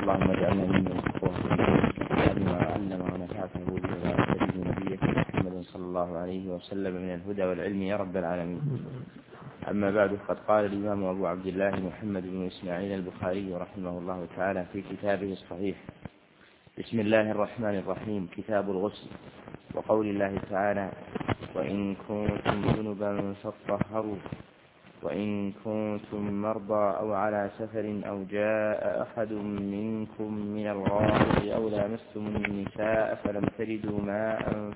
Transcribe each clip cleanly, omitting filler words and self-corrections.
اللهم اجعلنا ممن يفقه بما علم ونفعته به وسيد نبيه محمد صلى الله عليه وسلم من الهدى والعلم يا رب العالمين. أما بعد، قد قال الإمام أبو عبد الله محمد بن إسماعيل البخاري رحمه الله تعالى في كتابه الصحيح: بسم الله الرحمن الرحيم. كتاب الغسل. وقول الله تعالى: وإن كنتم جنبا فاطهروا، وإن كنتم مرضى أو على سفر أو جاء أحد منكم من الغائط أو لامستم النساء فلم تجدوا ماء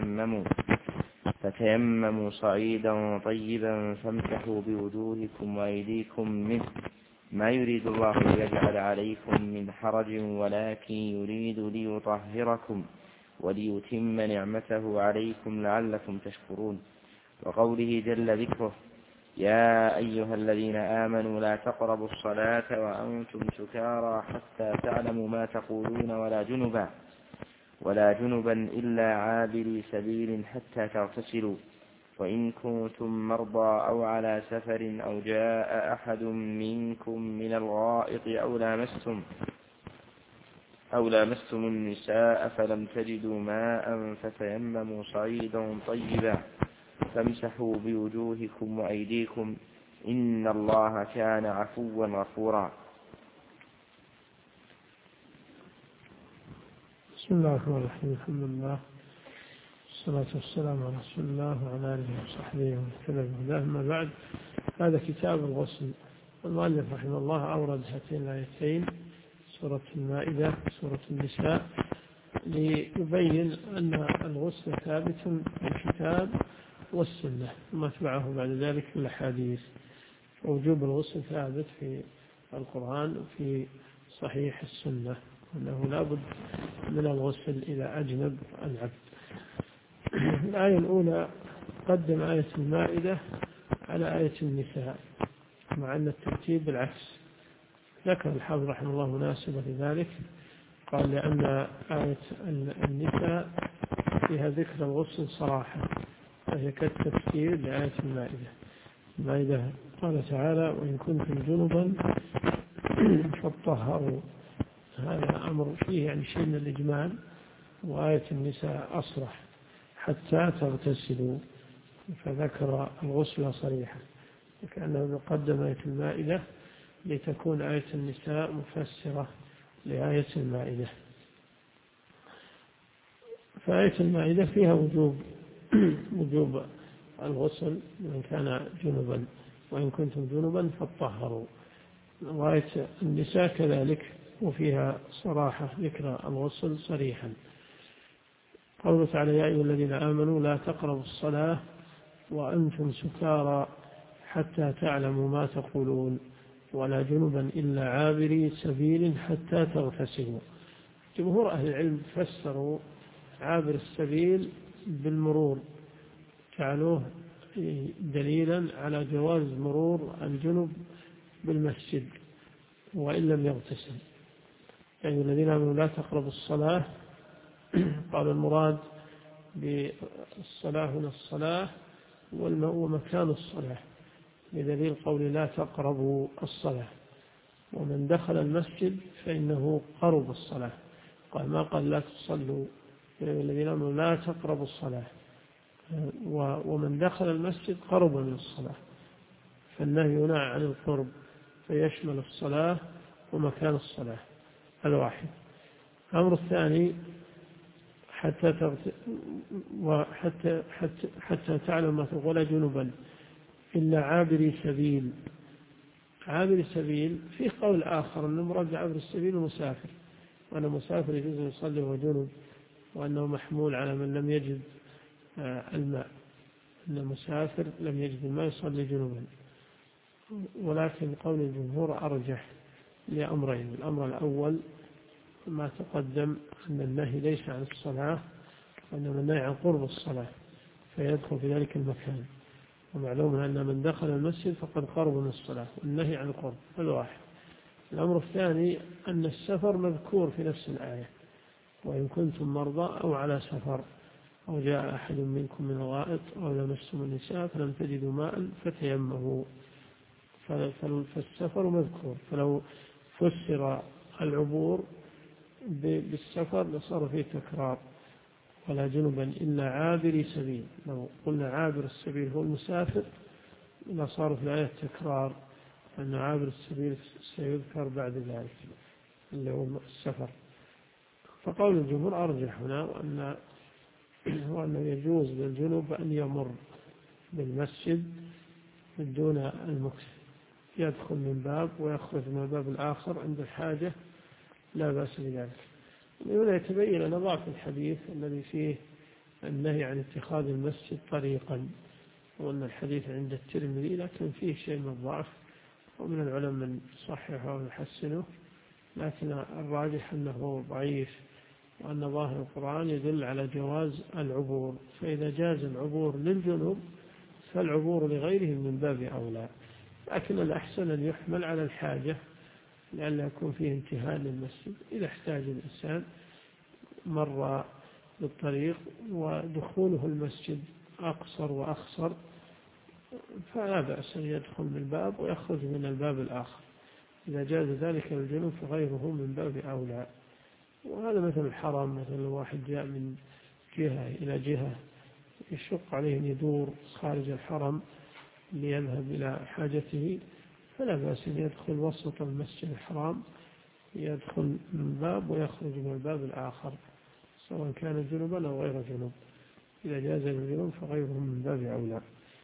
فتيمموا صعيدا طيبا فامسحوا بوجوهكم وأيديكم منه، ما يريد الله ليجعل عليكم من حرج ولكن يريد ليطهركم وليتم نعمته عليكم لعلكم تشكرون. وقوله جل ذكره: يا أيها الذين آمنوا لا تقربوا الصلاة وأنتم سكارى حتى تعلموا ما تقولون ولا جنبا إلا عابري سبيل حتى تغتسلوا، وإن كنتم مرضى أو على سفر أو جاء أحد منكم من الغائط أو لامستم النساء فلم تجدوا ماء فتيمموا صعيدا طيبا فامسحوا بوجوهكم وأيديكم إن الله كان عفوا غفورا. بسم الله الرحمن الرحيم. الحمد لله والصلاة والسلام على رسول الله وعلى آله وصحبه ومن تبعهم بهداه. أما بعد، هذا كتاب الغسل. المؤلف رحمه الله أورد هاتين الآيتين، سورة المائدة وسورة النساء، ليبين أن الغسل ثابت في الكتاب والسنة، ثم اتبعه بعد ذلك في الأحاديث. وجوب الغسل ثابت في القرآن وفي صحيح السنة، أنه لا بد من الغسل إذا أجنب العبد. الآية الأولى قدم آية المائدة على آية النساء، مع أن الترتيب بالعكس. ذكر الحافظ رحمه الله مناسبة لذلك، قال: لأن آية النساء فيها ذكر الغسل صراحة، فهي كالتفسير لآية المائدة. قال تعالى: وإن كنتم جنبا فاطهروا. هذا أمر فيه يعني شيء من الإجمال، وآية النساء أصرح: حتى تغتسلوا، فذكر الغسل صريحا، وكأنه يقدم آية المائدة لتكون آية النساء مفسرة لآية المائدة. فآية المائدة فيها وجوب الغسل من كان جنبا، وإن كنتم جنبا فاطهروا. وآية النساء كذلك، وفيها صراحة ذكر الغسل صريحا. قوله تعالى: يا أيها الذين آمنوا لا تقربوا الصلاة وأنتم سكارى حتى تعلموا ما تقولون ولا جنبا إلا عابري سبيل حتى تغتسلوا. جمهور أهل العلم فسروا عابر السبيل بالمرور، جعلوه دليلا على جواز مرور الجنب بالمسجد وإن لم يغتسل. يعني الذين آمنوا لا تقربوا الصلاة، قال المراد بالصلاة هنا الصلاة ومكان الصلاة، بدليل قول لا تقربوا الصلاة. ومن دخل المسجد فإنه قرب الصلاة، قال ما قال لا تصلوا، الذين آمنوا لا تقربوا الصلاة، ومن دخل المسجد قرب من الصلاة، فالنهي هنا عن القرب فيشمل الصلاة ومكان الصلاة. هذا واحد. الأمر الثاني: حتى تعلم ما تقول ولا جنبا إلا عابري سبيل. عابر السبيل فيه قول آخر أن المراد عابر السبيل المسافر، وأن المسافر يجوز أن يصلي وهو جنب، وأنه محمول على من لم يجد الماء، أن المسافر لم يجد الماء يصلي جنبا. ولكن قول الجمهور أرجح لأمرين: الأمر الأول ما تقدم، أن النهي ليس عن الصلاة، وأنما النهي عن قرب الصلاة فيدخل في ذلك المكان، ومعلوم أن من دخل المسجد فقد قرب من الصلاة، والنهي عن القرب. هذا واحد. الأمر الثاني أن السفر مذكور في نفس الآية: وإن كنتم مرضى أو على سفر أو جاء أحد منكم من الغائط أو لمستم النساء فلم تجدوا ماء فتيمموا. فالسفر مذكور، فلو فسر العبور بالسفر لصار فيه تكرار. ولا جنبا إلا عابري سبيل، لو قلنا عابر السبيل هو المسافر لصار في الآية تكرار، أن عابر السبيل سيذكر بعد ذلك اللي هو السفر. فقول الجمهور أرجح هنا، وأنه يجوز للجنوب أن يمر بالمسجد دون المكث، يدخل من باب ويخرج من الباب الآخر عند الحاجة، لا بأس بذلك. هنا يتبين لنا ضعف الحديث الذي فيه النهي عن اتخاذ المسجد طريقا، وأن الحديث عند الترمذي لكن فيه شيء من الضعف، ومن العلماء من صححه ويحسنه، لكن الراجح أنه ضعيف، وأن ظاهر القرآن يدل على جواز العبور، فإذا جاز العبور للجنوب فالعبور لغيره من باب أولى، لكن الأحسن أن يحمل على الحاجة لأن يكون فيه انتهاء للمسجد. إذا احتاج الإنسان مر بالطريق ودخوله المسجد أقصر وأخصر فلا بأس أن يدخل من الباب ويخرج من الباب الآخر، إذا جاز ذلك للجنوب فغيره من باب أولى. وهذا مثل الحرم، مثل الواحد جاء من جهة إلى جهة يشق عليه أن يدور خارج الحرم ليذهب إلى حاجته، فلا بأس أن يدخل وسط المسجد الحرام، يدخل من باب ويخرج من الباب الآخر، سواء كان جنوبا أو غير جنوب. إذا جاز الجنوب فغيره من باب أولى.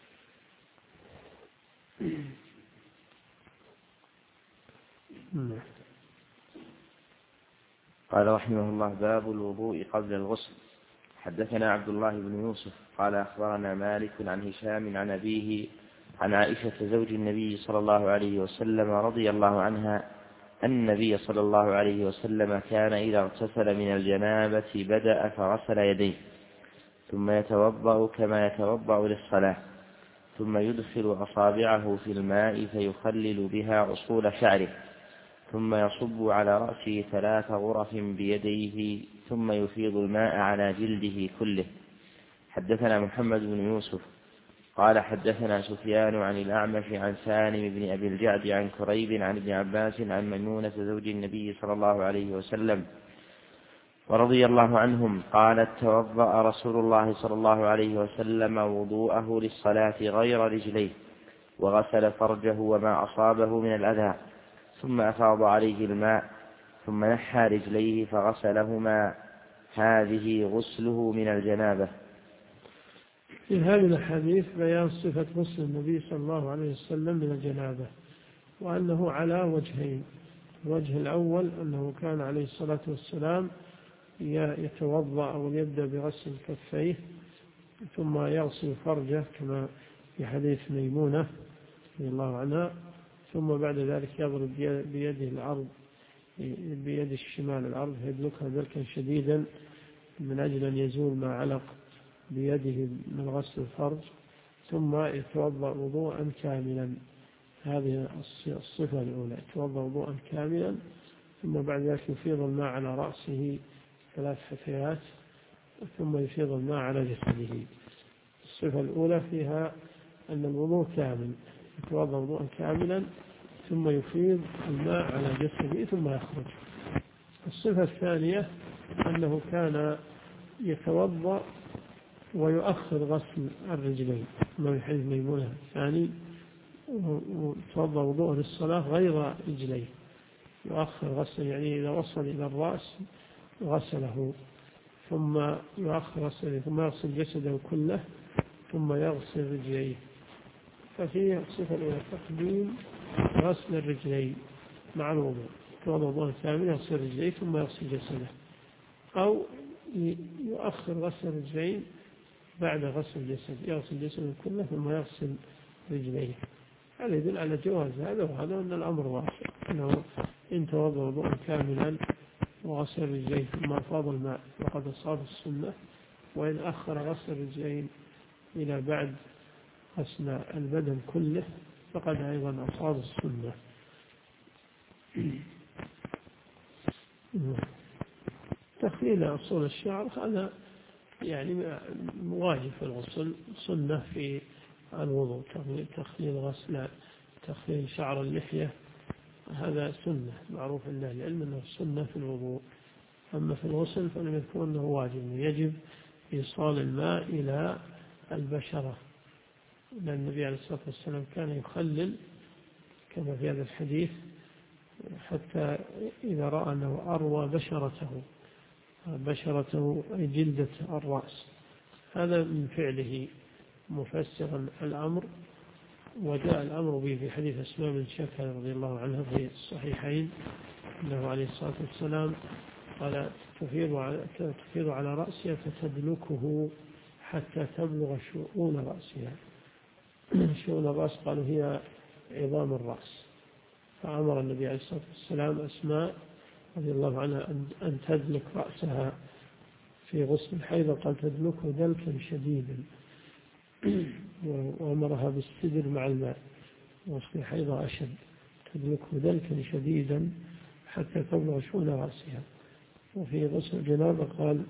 قال رحمه الله: باب الوضوء قبل الغسل. حدثنا عبد الله بن يوسف قال أخبرنا مالك عن هشام عن أبيه عن عائشة زوج النبي صلى الله عليه وسلم رضي الله عنها أن النبي صلى الله عليه وسلم كان إذا اغتسل من الجنابة بدأ فغسل يديه ثم يتوضأ كما يتوضأ للصلاة، ثم يدخل أصابعه في الماء فيخلل بها أصول شعره، ثم يصب على رأسه 3 غرف بيديه، ثم يفيض الماء على جلده كله. حدثنا محمد بن يوسف قال حدثنا سفيان عن الأعمش عن سالم بن أبي الجعد عن كريب عن ابن عباس عن ميمونة زوج النبي صلى الله عليه وسلم ورضي الله عنهم قالت: توضأ رسول الله صلى الله عليه وسلم وضوءه للصلاة غير رجليه، وغسل فرجه وما أصابه من الأذى، ثم أفاض عليه الماء، ثم نحى رجليه فغسلهما، هذه غسله من الجنابة. في هذه الحديث بيان صفة غسل النبي صلى الله عليه وسلم من الجنابة، وأنه على وجهين. الوجه الأول أنه كان عليه الصلاة والسلام يتوضأ أو يبدأ بغسل كفيه ثم يغسل فرجه كما في حديث ميمونة رضي الله عنها، ثم بعد ذلك يضرب بيده الأرض، بيد الشمال الأرض، يدلكها دلكا شديدا من أجل أن يزول ما علق بيده من غسل الفرج، ثم يتوضأ وضوءا كاملا. هذه الصفة الأولى، يتوضأ وضوءا كاملا، ثم بعد ذلك يفيض الماء على رأسه 3 حثيات، ثم يفيض الماء على جسده. الصفة الأولى فيها أن الوضوء كامل، يتوضأ وضوءا كاملا ثم يفيض الماء على جسده ثم يخرج. الصفة الثانية أنه كان يتوضأ ويؤخر غسل الرجلين، كما في حديث ميمونة الثاني، وتوضأ وضوءه للصلاة غير رجليه، يؤخر غسل، يعني إذا وصل إلى الرأس غسله، ثم يؤخر غسله، ثم يغسل جسده كله، ثم يغسل رجليه. ففيه الصفة الأولى تقديم غسل الرجلين مع الوضوء، توضأ وضوءا كاملا يغسل رجليه ثم يغسل جسده، أو يؤخر غسل الرجلين بعد غسل الجسد، يغسل جسده كله ثم يغسل رجليه. هذا يدل على جواز هذا، وهذا أن الأمر واسع، أنه إن توضأ وضوءا كاملا وغسل رجليه ثم أفاض الماء فقد أصاب السنة، وإن أخر غسل الرجلين إلى بعد غسل البدن كله فقد أيضا أصاب السنة. تخليل أصول الشعر هذا يعني واجب في الغسل، سنة في الوضوء، تخليل غسل، تخليل شعر اللحية هذا سنة معروف عند أهل العلم أنه سنة في الوضوء. أما في الغسل فلم يذكر أنه واجب، يجب إيصال الماء إلى البشرة، لأن النبي عليه الصلاة والسلام كان يخلل كما في هذا الحديث حتى إذا رأى أنه أروى بشرته أي جلدة الرأس. هذا من فعله مفسرا الأمر، وجاء الأمر به في حديث أسماء بنت شكر رضي الله عنها في الصحيحين أنه عليه الصلاة والسلام قال تفيض على رأسها فتدلكه حتى تبلغ شؤون رأسها. شؤون الرأس قالوا هي عظام الرأس، فأمر النبي عليه الصلاة والسلام أسماء رضي الله عنها أن تدلك رأسها في غسل الحيض، قال تدلكه دلكا شديدا، وأمرها بالسدر مع الماء، غسل الحيض أشد، تدلكه دلكا شديدا حتى تبلغ شؤون رأسها. وفي غسل الجنابة قال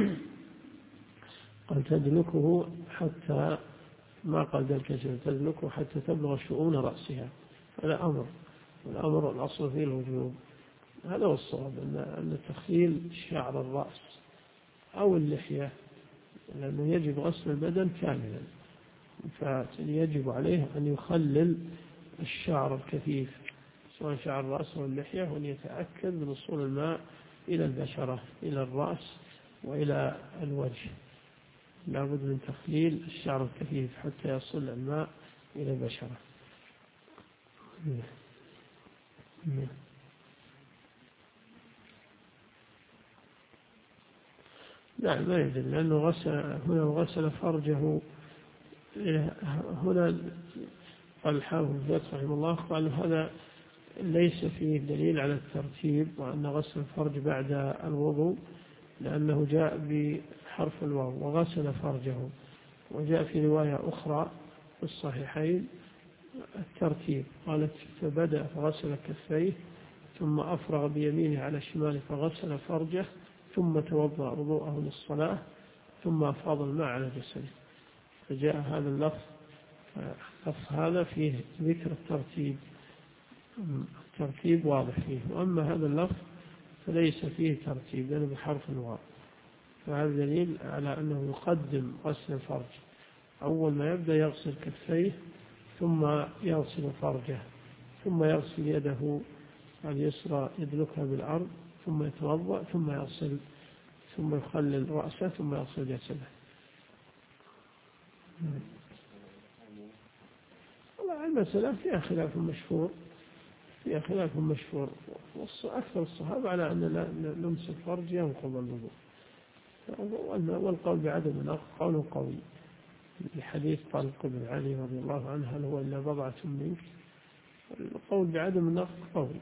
تدلكه حتى ما قال دلكا شديدا، تدلكه حتى تبلغ شؤون رأسها. هذا أمر، والأمر الأصل فيه الوجوب. هذا هو الصواب، أن تخليل شعر الرأس أو اللحية، لأنه يجب غسل البدن كاملا، فيجب عليه أن يخلل الشعر الكثيف سواء شعر الرأس أو اللحية، وأن يتأكد من وصول الماء إلى البشرة، إلى الرأس وإلى الوجه. لابد من تخليل الشعر الكثيف حتى يصل الماء إلى البشرة. لا ما يدل، لأنه غسل فرجه. هنا قال الحافظ رحمه الله قال هذا ليس فيه دليل على الترتيب وأن غسل الفرج بعد الوضوء، لأنه جاء بحرف الواو وغسل فرجه. وجاء في رواية أخرى في الصحيحين الترتيب، قالت فبدأ فغسل كفيه ثم أفرغ بيمينه على شماله فغسل فرجه ثم توضأ وضوءه للصلاة ثم أفاض الماء على جسده. فجاء هذا اللفظ هذا فيه ذكر الترتيب واضح فيه، وأما هذا اللفظ فليس فيه ترتيب لأنه بحرف الواو. فهذا دليل على أنه يقدم غسل الفرج، أول ما يبدأ يغسل كفيه ثم يغسل فرجه ثم يغسل يده اليسرى يدلكها بالأرض ثم يتوضأ ثم يغسل ثم يخلل رأسه ثم يغسل جسده. والله المسألة فيها خلاف مشهور، أكثر الصحابة على أن لمس الفرج ينقض الوضوء، والقول بعدم النقض قول قوي لحديث طلق بن علي رضي الله عنه هل هو إلا بضعة منك. القول بعدم النقض قوي،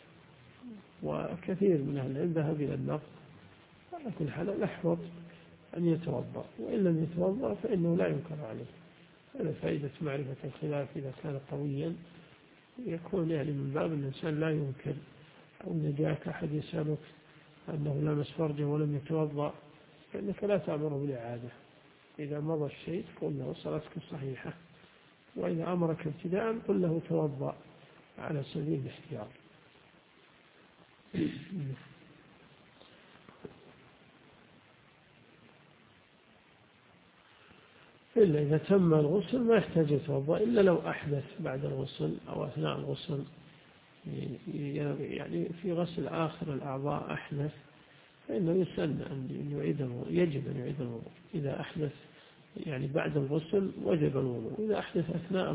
وكثير من أهل العلم ذهب إلى النقض، ولكن حال أحوط أن يتوضأ، وإن لم يتوضأ فإنه لا ينكر عليه. هذا فائدة معرفة الخلاف إذا كان قويا، يكون يعني من باب الإنسان لا ينكر. أو إن جاءك أحد يسألك أنه لمس فرجه ولم يتوضأ فإنك لا تأمره بالإعادة، إذا مضى الشيء قل له صلاتك صحيحة، وإذا أمرك ابتداء قل له توضأ على سبيل الاحتياط. إلا إذا تم الغسل ما يحتاج يتوضأ، إلا لو أحدث بعد الغسل أو أثناء الغسل، يعني في غسل آخر الأعضاء أحدث فإنه يسن أن يعيد الوضوء، يجب أن يعيد الوضوء. إذا أحدث يعني بعد الغسل وجب الوضوء. إذا أحدث أثناء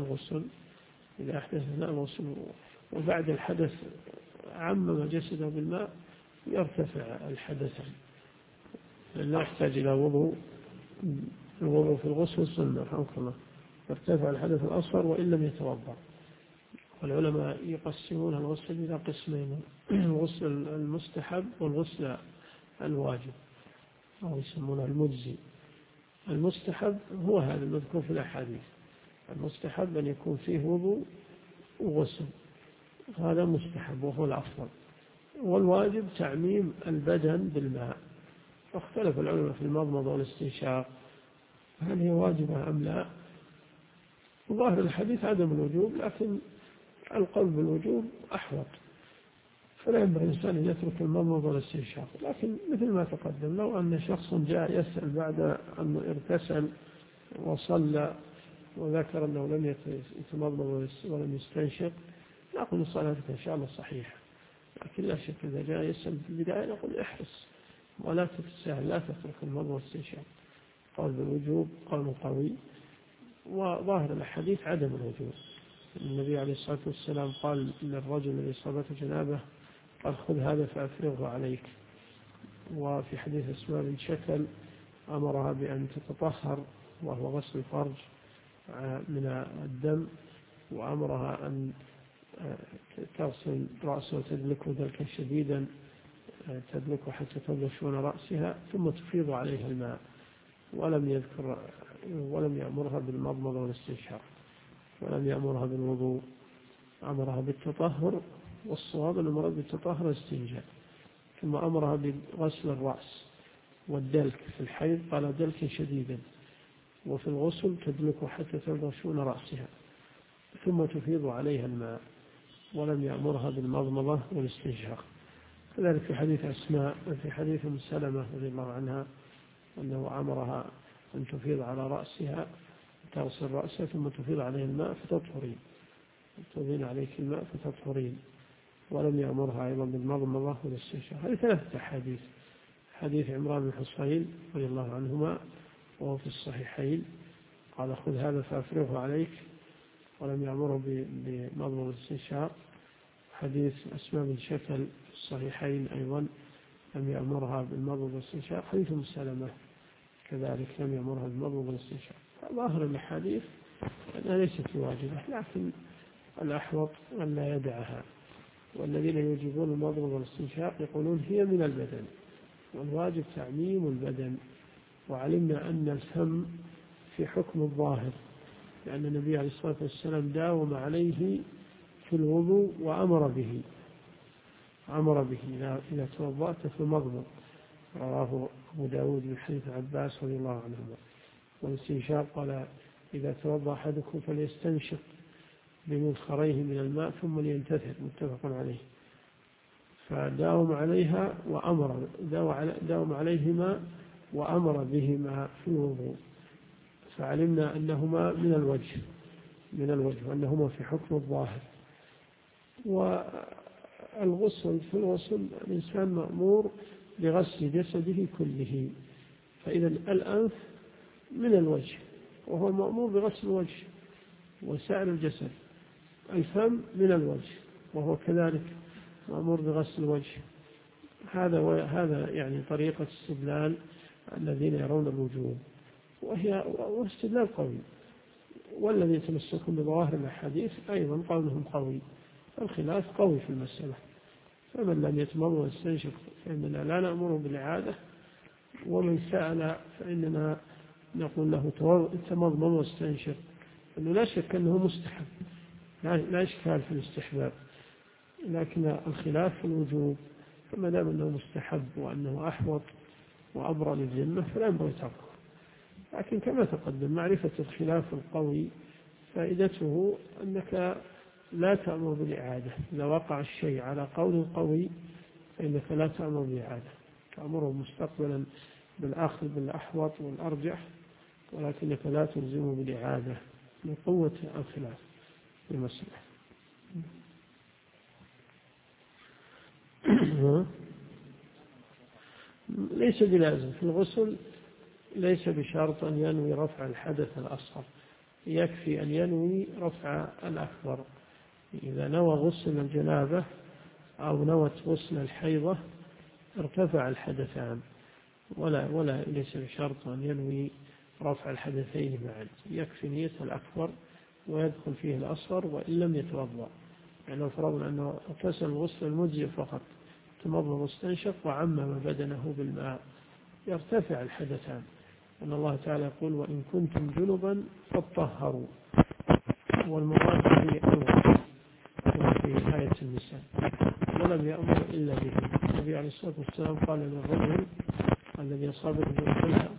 الغسل وبعد الحدث عمم جسده بالماء يرتفع الحدث، لا يحتاج إلى وضوء. الوضوء في الغسل سنة رحمك الله، يرتفع الحدث الأصغر وإن لم يتوضأ. والعلماء يقسمون الغسل إلى قسمين: الغسل المستحب والغسل الواجب، أو يسمونه المجزي. المستحب هو هذا المذكور في الأحاديث، المستحب أن يكون فيه وضوء وغسل، هذا مستحب وهو الأفضل. والواجب تعميم البدن بالماء. فاختلف العلماء في المضمضة والاستنشاق هل هي واجبة أم لا. ظاهر الحديث عدم الوجوب، لكن القول بالوجوب أحوط، فلا ينبغي الإنسان أن يترك المضمضة والاستنشاق. لكن مثل ما تقدم، لو أن شخص جاء يسأل بعد أن اغتسل وصلى وذكر أنه لم يتمضمض ولم يستنشق، نقول صلاتك إن شاء الله صحيحة. لكن لا شك إذا جاء يسأل في البداية نقول احرص ولا تتساهل، لا تترك المضمضة والاستنشاق. قول بالوجوب قول قوي، وظاهر الحديث عدم الوجوب. النبي عليه الصلاة والسلام قال للرجل الذي أصابته جنابه قال خذ هذا فأفرغه عليك. وفي حديث أسماء بن شكل أمرها بأن تتطهر وهو غسل الفرج من الدم، وأمرها أن تغسل رأسه وتدلكه دلكا شديدا تدلكه حتى تبلشون رأسها ثم تفيض عليها الماء، ولم يأمرها بالمضمضة والاستنشاق، ولم يأمرها بالوضوء، أمرها بالتطهر، والصواب أن المراد بالتطهر والاستنجاء. ثم أمرها بغسل الرأس والدلك في الحيض قال دلكا شديدا، وفي الغسل تدلكه حتى تبلشون رأسها ثم تفيض عليها الماء، ولم يأمرها بالمضمضة والاستنشاق. كذلك في حديث أسماء وفي حديث أم سلمة رضي الله عنها أنه أمرها أن تفيض على رأسها، تغسل رأسها ثم تفيض عليه الماء فتطهرين، تفيضين عليك الماء فتطهرين، ولم يأمرها أيضا بالمضمضة والاستنشاق. هذه ثلاثة أحاديث: حديث عمران بن حصين رضي الله عنهما وهو في الصحيحين قال خذ هذا فأفرغه عليك، ولم يأمره بمضمضة والاستنشاق. حديث أسماء بن شكل في الصحيحين أيضا لم يأمرها بالمضمضة والاستنشاق. حديث أم سلمة كذلك لم يأمرها بالمضمضة والاستنشاق. ظاهر الأحاديث أنها ليست واجبة، لكن الأحوط أن لا يدعها. والذين يوجبون المضمضة والاستنشاق يقولون هي من البدن، والواجب تعميم البدن. وعلمنا أن الفم في حكم الظاهر، لأن النبي عليه الصلاة والسلام داوم عليه في الوضوء وأمر به إذا توضأت فمضمض. رواه أبو داود من حديث عباس رضي الله عنهما. والاستنشاق قال إذا توضأ أحدكم فليستنشق بمنخريه من الماء ثم لينتثر، متفق عليه. فداوم عليها داوم عليهما وأمر بهما في الوضوء، فعلمنا أنهما من الوجه وأنهما في حكم الظاهر. والغسل في الغسل الإنسان مأمور بغسل جسده كله، فإذا الأنف من الوجه وهو مأمور بغسل الوجه وسائر الجسد. الفم من الوجه وهو كذلك مأمور بغسل الوجه. هذا يعني طريقة استدلال الذين يرون الوجوب، وهي استدلال قوي. والذي يتمسكون بظواهر الحديث أيضا قولهم قوي. الخلاف قوي في المسألة. فمن لم يتمضمض ويستنشق فإننا لا نأمره بالإعادة، ومن سأل فإننا نقول له تمضمض واستنشق، أنه لا شك أنه مستحب، لا إشكال في الاستحباب، لكن الخلاف في الوجوب. فما دام أنه مستحب وأنه أحوط وأبرأ للذمة فلا ينبغي تركه. لكن كما تقدم معرفة الخلاف القوي فائدته أنك لا تأمر بالإعادة. إذا وقع الشيء على قول قوي فإنك لا تأمر بالإعادة، تأمره مستقبلا بالأخذ بالأحوط والأرجح، ولكنك لا تلزمه بالإعادة من قوة الخلاف في المسألة. ليس بلازم في الغسل، ليس بشرط أن ينوي رفع الحدث الأصغر، يكفي أن ينوي رفع الأكبر. إذا نوى غسل الجنابة أو نوت غسل الحيضة ارتفع الحدثان، ولا ليس بشرط أن ينوي رفع الحدثين معا، يكفي نية الأكبر ويدخل فيه الأصغر وإن لم يتوضأ. يعني لو فرضنا أنه اغتسل الغسل المجزئ فقط، تمضمض واستنشق وعمم بدنه بالماء، يرتفع الحدثان. أن الله تعالى يقول وإن كنتم جنبا فاطهروا، والمراد به الوضوء في آية النساء، ولم يأمر إلا به. النبي عليه الصلاة والسلام قال للرجل الذي أصابته بالقلة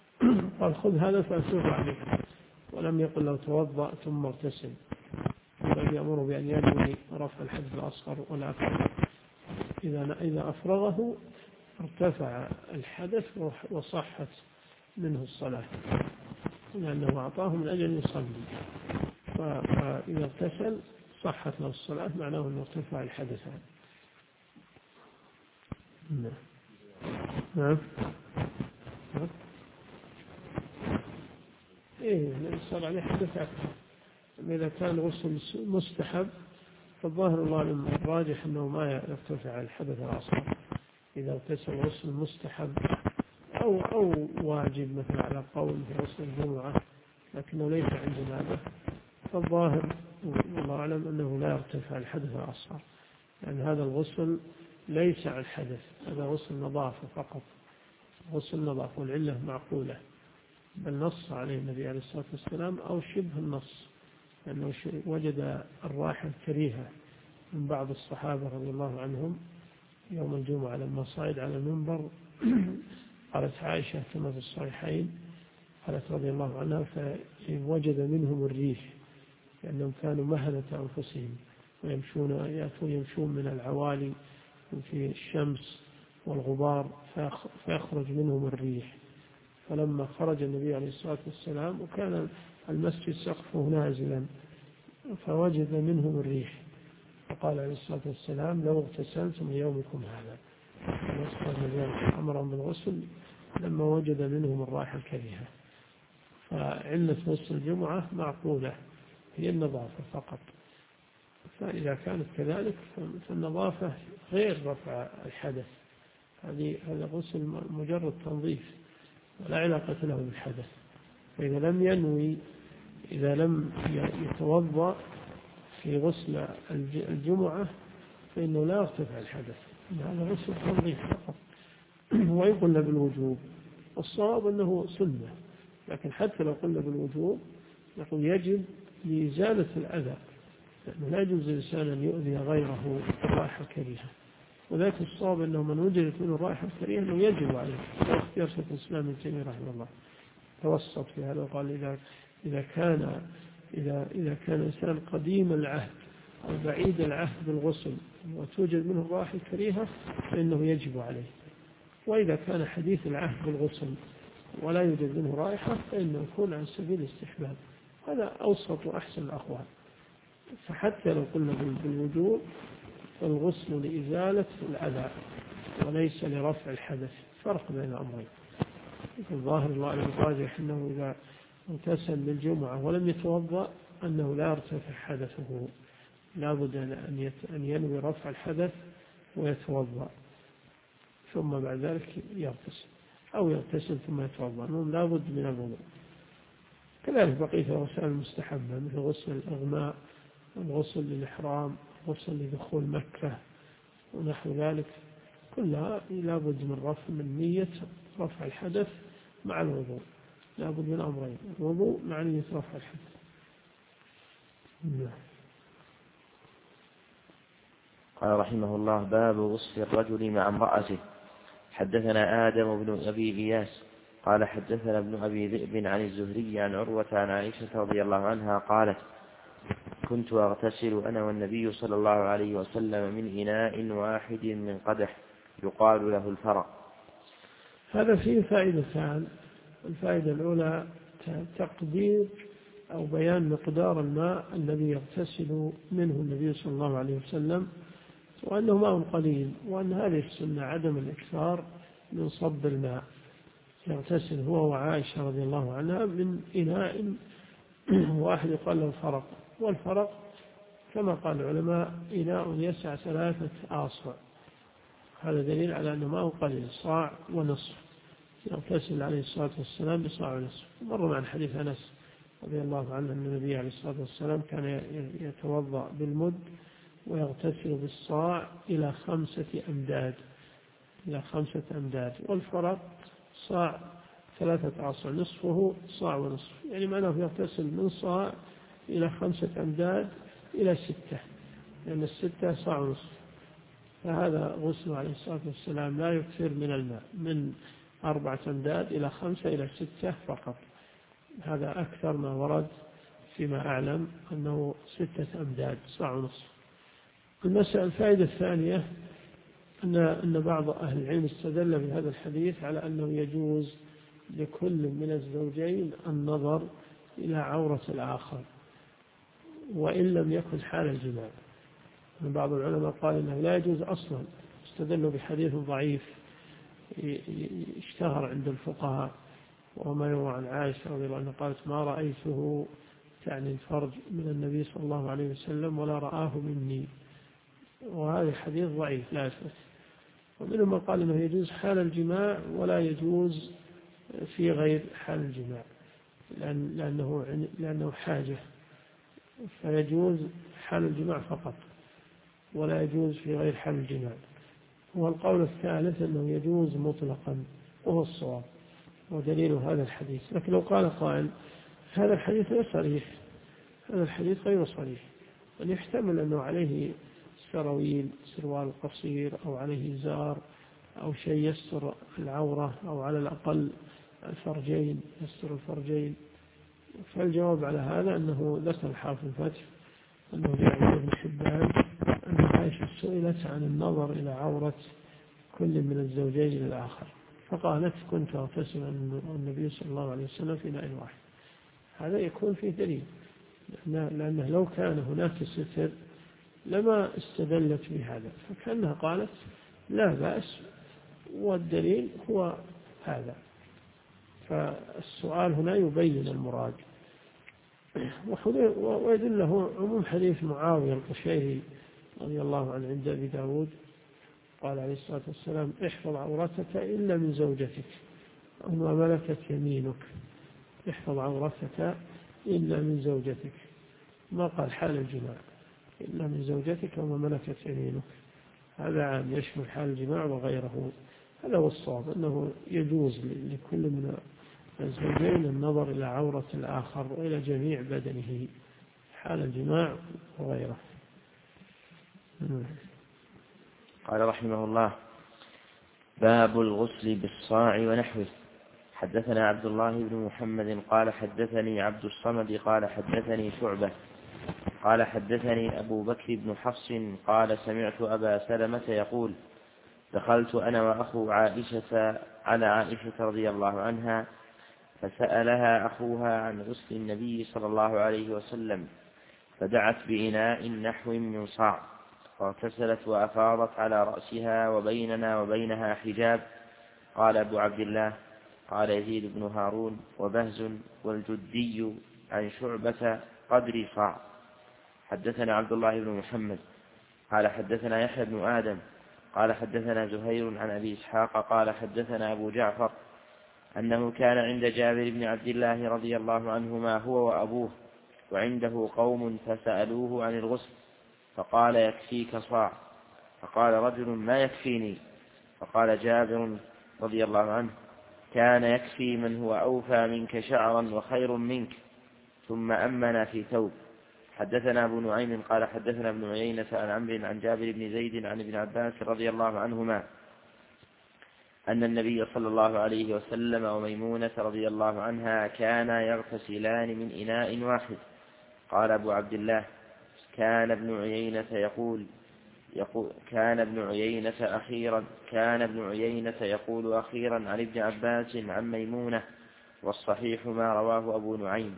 قال خذ هذا فأفرغ عليك، ولم يقل له توضأ ثم اغتسل، بل الوارد يأمر بأن ينوي رفع الحدث الأصغر والأكبر. إذا أفرغه ارتفع الحدث وصحت منه الصلاة، لأنه أعطاه من أجل أن يصلي، فإذا اغتسل صحت له الصلاة، معناه أنه ارتفع الحدث. نعم. إيه، صار عليه حدث أكثر. إذا كان غسل مستحب فالظاهر الله الراجح أنه ما يرتفع الحدث الأصغر. إذا اغتسل غسل مستحب أو واجب مثل على قول في غسل الجمعة لكنه ليس عندنا به، فالظاهر والله أعلم أنه لا يرتفع الحدث الأصغر، لأن هذا الغسل ليس عن حدث، هذا غسل نظافة فقط، غسل نظافة، والعلة معقولة، بل نص عليه النبي عليه الصلاة والسلام أو شبه النص، لأنه وجد الرائحة الكريهة من بعض الصحابة رضي الله عنهم يوم الجمعة لما صعد على المنبر. قالت عائشة كما في الصحيحين، قالت رضي الله عنها فوجد منهم الريح، لأنهم كانوا مهنة أنفسهم يمشون من العوالي في الشمس والغبار فيخرج منهم الريح. فلما خرج النبي عليه الصلاة والسلام وكان المسجد سقفه نازلا فوجد منهم الريح، فقال عليه الصلاة والسلام لو اغتسلتم يومكم هذا، أمرهم بالغسل لما وجد منهم الرائحة الكريهة. فعلة غسل الجمعة معقولة، هي النظافة فقط. فإذا كانت كذلك فالنظافة غير رفع الحدث، هذا غسل مجرد تنظيف ولا علاقة له بالحدث. فإذا لم ينوي، إذا لم يتوضأ في غسل الجمعة فإنه لا يرتفع الحدث، هذا غسل تنظيف فقط. وإن قلنا بالوجوب، الصواب أنه سنة، لكن حتى لو قلنا بالوجوب نقول يجب لإزالة الأذى، لأنه لا يجوز للإنسان أن يؤذي غيره بالرائحة الكريهة. وذلك الصواب أنه من وجدت منه الرائحة الكريهة أنه يجب عليه، واختيار شيخ الإسلام ابن تيمية رحمه الله توسط في هذا وقال إذا كان إنسان قديم العهد أو بعيد العهد بالغسل وتوجد منه الرائحة الكريهة فإنه يجب عليه، وإذا كان حديث العهد بالغسل ولا يوجد منه رائحة فإنه يكون عن سبيل الاستحباب. هذا أوسط وأحسن الأقوال. فحتى لو قلنا بالوجوب فالغسل لإزالة الأذى وليس لرفع الحدث، فرق بين الأمرين. الظاهر الله الراجح أنه إذا اغتسل للجمعة ولم يتوضأ أنه لا يرتفع حدثه، لا بد أن ينوي رفع الحدث ويتوضأ ثم بعد ذلك يغتسل، أو يغتسل ثم يتوضأ، أنه لا بد من الوضوء. كذلك بقية الغسل المستحبة مثل غسل الإغماء، الغسل للإحرام، الغسل لدخول مكة ونحو ذلك، كلها لا بد من نية رفع الحدث مع الوضوء، لا بد من أمرين، الوضوء مع نية رفع الحدث. قال رحمه الله: باب غسل الرجل مع امرأته. حدثنا آدم بن أبي إياس قال حدثنا ابن أبي ذئب عن الزهري عن عروة عن عائشة رضي الله عنها قالت: كنت أغتسل أنا والنبي صلى الله عليه وسلم من إناء واحد من قدح يقال له الفرق. هذا فيه فائدتان. الفائدة الأولى تقدير أو بيان مقدار الماء الذي يغتسل منه النبي صلى الله عليه وسلم، وأنه ماء قليل، وأن هذه السنة عدم الإكثار من صب الماء. يغتسل هو وعائشة رضي الله عنها من إناء واحد يقال له الفرق، والفرق كما قال العلماء إناء يسع 3 آصع. هذا دليل على أنه ماء قليل، صاع ونصف. يغتسل عليه الصلاة والسلام بصاع ونصف. مر مع الحديث أنس رضي الله عنه أن النبي عليه الصلاة والسلام كان يتوضأ بالمد ويغتسل بالصاع إلى 5 أمداد، إلى 5 أمداد. والفرق صاع 3 آصع، نصفه صاع ونصف، يعني معناه يغتسل من صاع إلى 5 أمداد إلى 6، لأن 6 صاع ونصف. فهذا غسل عليه الصلاة والسلام لا يكثر من الماء، من 4 أمداد إلى 5 إلى 6 فقط. هذا أكثر ما ورد فيما أعلم أنه 6 أمداد، صاع ونصف. الفائدة الثانية أن بعض أهل العلم استدل بهذا الحديث على أنه يجوز لكل من الزوجين النظر إلى عورة الآخر وإن لم يكن حال الجماع. بعض العلماء قال أنه لا يجوز أصلا، استدلوا بحديث ضعيف اشتهر عند الفقهاء، وما يروى عن عائشة رضي الله عنها قالت: ما رأيته تعني الفرج من النبي صلى الله عليه وسلم ولا رآه مني. وهذا الحديث ضعيف لا يثبت. ومنهم من قال أنه يجوز حال الجماع ولا يجوز في غير حال الجماع، لأنه حاجة، فيجوز حال الجماع فقط ولا يجوز في غير حال الجماع. والقول الثالث أنه يجوز مطلقا، وهو الصواب ودليل هذا الحديث. لكن لو قال قائل: هذا الحديث غير صريح، هذا الحديث غير صريح، أن يحتمل أنه عليه سرويل، سروال قصير، أو عليه إزار، أو شيء يستر العورة، أو على الأقل الفرجين، يستر الفرجين. فالجواب على هذا أنه ذكر الحافظ الفتح أنه جاء عن ابن حبان أن عائشة سئلت عن النظر إلى عورة كل من الزوجين للآخر، فقالت: كنت أغتسل النبي صلى الله عليه وسلم في إناء واحد. هذا يكون فيه دليل، لأنه لو كان هناك ستر لما استدلت بهذا، فكأنها قالت: لا بأس، والدليل هو هذا. فالسؤال هنا يبين المراد. ويدله عموم حديث معاوية القشيري رضي الله عنه عند أبي داود، قال عليه الصلاة والسلام: احفظ عورتك إلا من زوجتك أو ما ملكت يمينك. احفظ عورتك إلا من زوجتك، ما قال حال الجماع، إلا من زوجتك أو ما ملكت يمينك. هذا عام يشمل حال الجماع وغيره. هذا هو الصواب، أنه يجوز لكل من الزوجين النظر إلى عورة الآخر وإلى جميع بدنه حال الجماع وغيره. قال رحمه الله: باب الغسل بالصاع ونحوه. حدثنا عبد الله بن محمد قال حدثني عبد الصمد قال حدثني شعبة قال حدثني أبو بكر بن حفص قال سمعت أبا سلمة يقول: دخلت أنا وأخو عائشة على عائشة رضي الله عنها، فسألها أخوها عن غسل النبي صلى الله عليه وسلم، فدعت بإناء نحو من صاع، فاغتسلت وأفاضت على رأسها وبيننا وبينها حجاب. قال أبو عبد الله: قال يزيد بن هارون وبهز والجدي عن شعبة قدر صاع. حدثنا عبد الله بن محمد قال حدثنا يحيى بن آدم قال حدثنا زهير عن أبي إسحاق قال حدثنا أبو جعفر أنه كان عند جابر بن عبد الله رضي الله عنهما هو وأبوه وعنده قوم فسألوه عن الغسل، فقال: يكفيك صاع. فقال رجل: ما يكفيني؟ فقال جابر رضي الله عنه: كان يكفي من هو أوفى منك شعرا وخير منك. ثم أمنا في ثوب. حدثنا أبو نعيم قال حدثنا ابن عيينة عن عمرو عن جابر بن زيد عن ابن عباس رضي الله عنهما أن النبي صلى الله عليه وسلم وميمونة رضي الله عنها كانا يغتسلان من إناء واحد. قال أبو عبد الله: كان ابن عيينة يقول أخيرا عن ابن عباس عن ميمونة، والصحيح ما رواه أبو نعيم.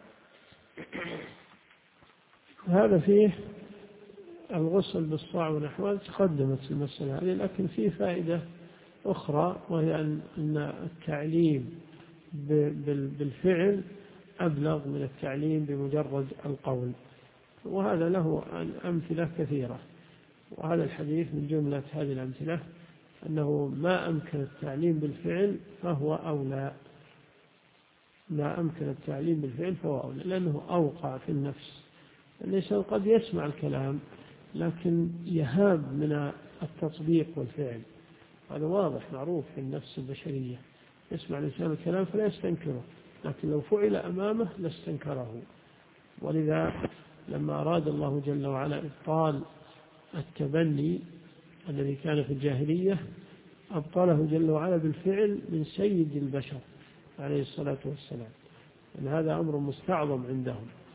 هذا فيه الغسل بالصاع ونحوه، تقدمت المسألة هذه، لكن فيه فائدة أخرى، وهي أن التعليم بالفعل أبلغ من التعليم بمجرد القول، وهذا له أمثلة كثيرة. وهذا الحديث من جملة هذه الأمثلة، أنه ما أمكن التعليم بالفعل فهو أولى، ما أمكن التعليم بالفعل فهو أولى، لأنه أوقع في النفس. الإنسان قد يسمع الكلام لكن يهاب من التطبيق والفعل، هذا واضح معروف في النفس البشرية. يسمع الإنسان الكلام فلا يستنكره، لكن لو فعل أمامه لاستنكره. ولذا لما أراد الله جل وعلا إبطال التبني الذي كان في الجاهلية، أبطله جل وعلا بالفعل من سيد البشر عليه الصلاة والسلام، أن هذا أمر مستعظم عندهم.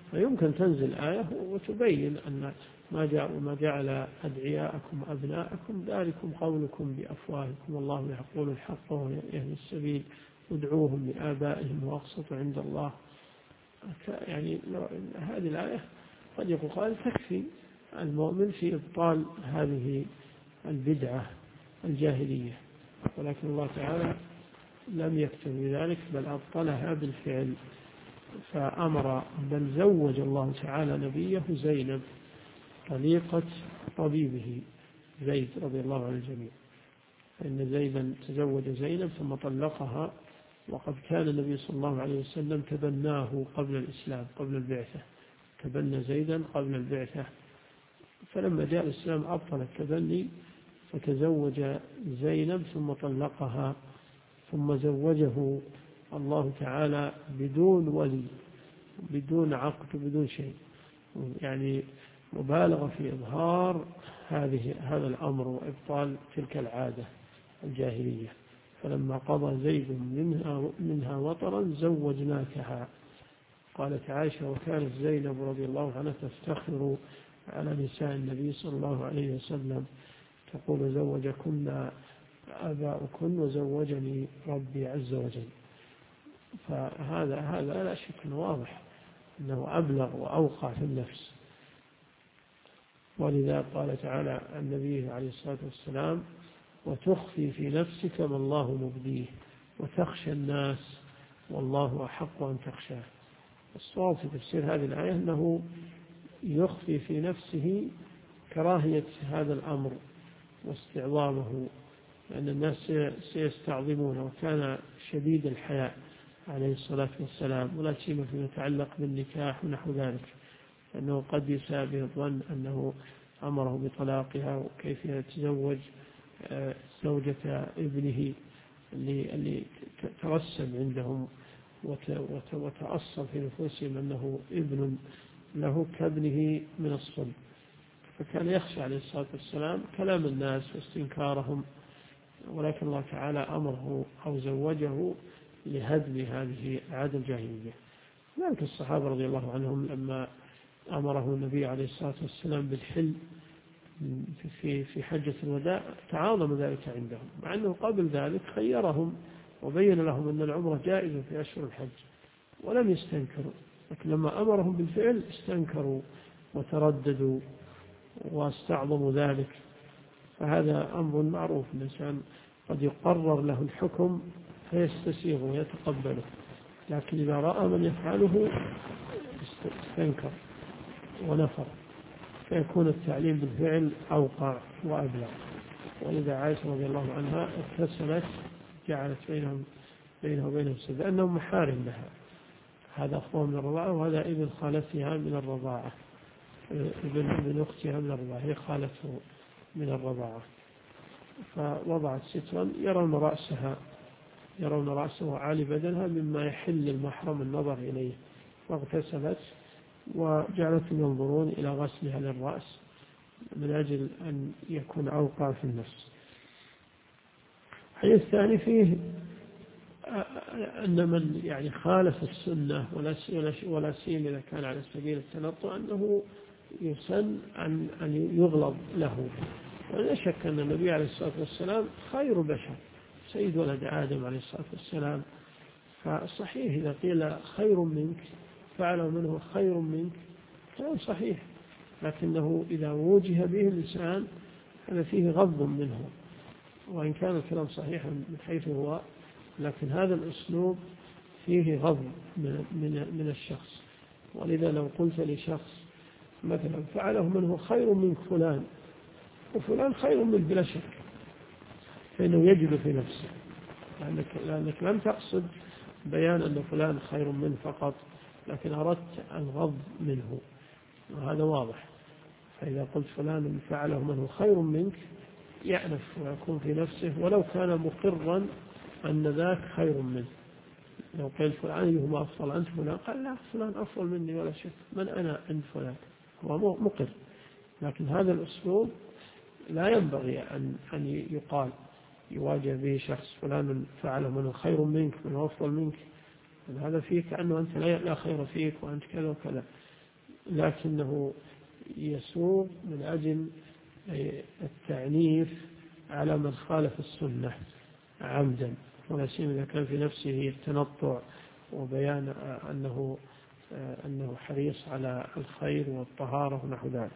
فيمكن تنزل آية وتبين أن ما جعل أدعياءكم أبناءكم ذلكم قولكم بأفواهكم والله يقول الحق وهو يهدي السبيل ادعوهم لآبائهم وأقسطوا عند الله. يعني هذه الآية قد يقال تكفي المؤمن في إبطال هذه البدعة الجاهلية، ولكن الله تعالى لم يكتب بذلك بل أبطلها بالفعل، فأمر بل زوج الله تعالى نبيه زينب طليقة طبيبه زيد رضي الله عن الجميع، فإن زيدا تزوج زينب ثم طلقها، وقد كان النبي صلى الله عليه وسلم تبناه قبل الإسلام قبل البعثة، تبنى زيدا قبل البعثة، فلما جاء الإسلام أبطل التبني فتزوج زينب ثم طلقها، ثم زوجه الله تعالى بدون ولي بدون عقد بدون شيء، يعني مبالغة في إظهار هذا الأمر وإبطال تلك العادة الجاهلية. فلما قضى زيد منها وطرا زوجناكها. قالت عائشة وكانت زينب رضي الله عنها تفتخر على نساء النبي صلى الله عليه وسلم تقول زوجكن آباؤكن وزوجني ربي عز وجل. فهذا لا شك واضح أنه أبلغ وأوقع في النفس، ولذا قال تعالى عن النبي عليه الصلاة والسلام وتخفي في نفسك ما الله مبديه وتخشى الناس والله أحق أن تخشاه. الصواب في تفسير هذه الآية أنه يخفي في نفسه كراهية هذا الأمر واستعظامه، لأن الناس سيستعظمونه، وكان شديد الحياء عليه الصلاة والسلام ولا سيما فيما يتعلق بالنكاح ونحو ذلك، لأنه قد يسابه الظن أنه أمره بطلاقها وكيف يتزوج زوجة ابنه اللي ترسم عندهم وتأصل في نفوسهم أنه ابن له كابنه من الصلب، فكان يخشى عليه الصلاة والسلام كلام الناس واستنكارهم، ولكن الله تعالى أمره أو زوجه لهدم هذه العادة الجاهلية. ذلك الصحابة رضي الله عنهم لما أمره النبي عليه الصلاة والسلام بالحل في حجة الوداع تعاظم ذلك عندهم، مع أنه قبل ذلك خيرهم وبين لهم أن العمرة جائزة في أشهر الحج ولم يستنكروا، لكن لما أمرهم بالفعل استنكروا وترددوا واستعظموا ذلك. فهذا أمر معروف، الإنسان قد يقرر له الحكم فيستسيغه ويتقبله، لكن إذا رأى من يفعله استنكر ونفر، فيكون التعليم بالفعل أوقع وأبلغ. ولذا عائشة رضي الله عنها اتصلت جعلت بينه وبينهم سبب أنهم محارم لها، هذا أخوه من الرضاعة وهذا ابن خالتها من الرضاعة، ابن أختها من الرضاعة، هي خالته من الرضاعة. فوضعت سترا يرون رأسه عالي بدنها مما يحل المحرم النظر إليه، واغتسلت وجعلتهم ينظرون إلى غسلها للرأس من أجل أن يكون أوقع في النفس. الحديث الثاني فيه أن من يعني خالف السنة ولا سيما إذا كان على سبيل التنطع أنه يسن أن يغلظ له، ولا شك أن النبي عليه الصلاة والسلام خير بشر سيد ولد آدم عليه الصلاة والسلام، فصحيح إذا قيل خير منك فعل منه خير منك كلام صحيح، لكنه إذا وجه به اللسان هذا فيه غض منه، وإن كان الكلام صحيحا من حيث هو، لكن هذا الأسلوب فيه غض من الشخص. ولذا لو قلت لشخص مثلا فعله منه خير منك فلان وفلان خير منك بلا شك، فإنه يجد في نفسه، لأنك لم تقصد بيان أن فلان خير منه فقط، لكن أردت الغض منه، وهذا واضح. فإذا قلت فلان فعله منه خير منك يأنف ويكون في نفسه ولو كان مقرا أن ذاك خير منه. لو قلت فلان أيهما أفضل أنت فلان، قال لا فلان أفضل مني ولا شك، من أنا عند فلان، هو مقر. لكن هذا الأسلوب لا ينبغي أن يقال يواجه به شخص فلان فعله منه خير منك من أفضل منك، هذا فيه كأنه أنت لا خير فيك وأنت كذا وكذا، لكنه يسوق من أجل التعنيف على من خالف السنة عمدا، ولا سيما إذا كان في نفسه التنطع وبيان أنه حريص على الخير والطهارة ونحو ذلك.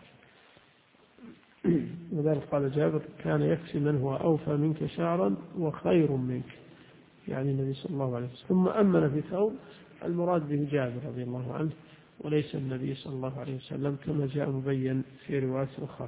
وذلك قال جابر: كان يكفي من هو أوفى منك شعرا وخير منك، يعني النبي صلى الله عليه وسلم. ثم أمن في ثوب، المراد به جابر رضي الله عنه وليس النبي صلى الله عليه وسلم كما جاء مبين في رواية أخرى.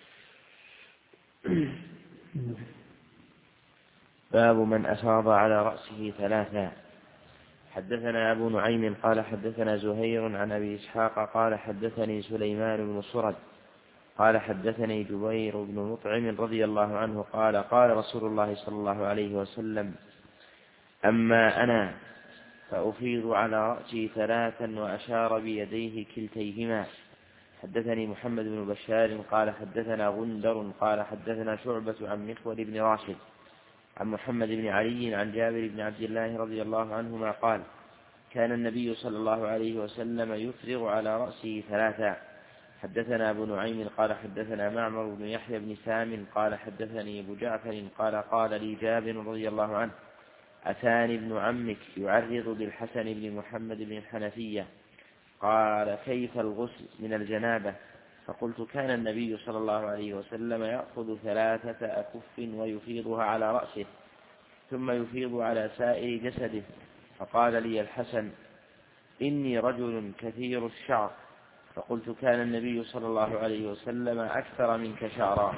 باب من أفاض على رأسه ثلاثا. حدثنا أبو نعيم قال حدثنا زهير عن أبي إسحاق قال حدثني سليمان بن صرد قال حدثني جبير بن مطعم رضي الله عنه قال قال رسول الله صلى الله عليه وسلم: أما أنا فأفيض على رأسي ثلاثا، وأشار بيديه كلتيهما. حدثني محمد بن بشار قال حدثنا غندر قال حدثنا شعبة عن مخول بن راشد عن محمد بن علي عن جابر بن عبد الله رضي الله عنهما قال: كان النبي صلى الله عليه وسلم يفرغ على رأسه ثلاثا. حدثنا أبو نعيم قال حدثنا معمر بن يحيى بن سام قال حدثني أبو جعفر قال قال لي جابر رضي الله عنه: أتاني ابن عمك يعرض بالحسن بن محمد بن الحنفية، قال: كيف الغسل من الجنابة؟ فقلت: كان النبي صلى الله عليه وسلم يأخذ 3 أكف ويفيضها على رأسه ثم يفيض على سائر جسده. فقال لي الحسن: إني رجل كثير الشعر. فقلت: كان النبي صلى الله عليه وسلم أكثر منك شعرا.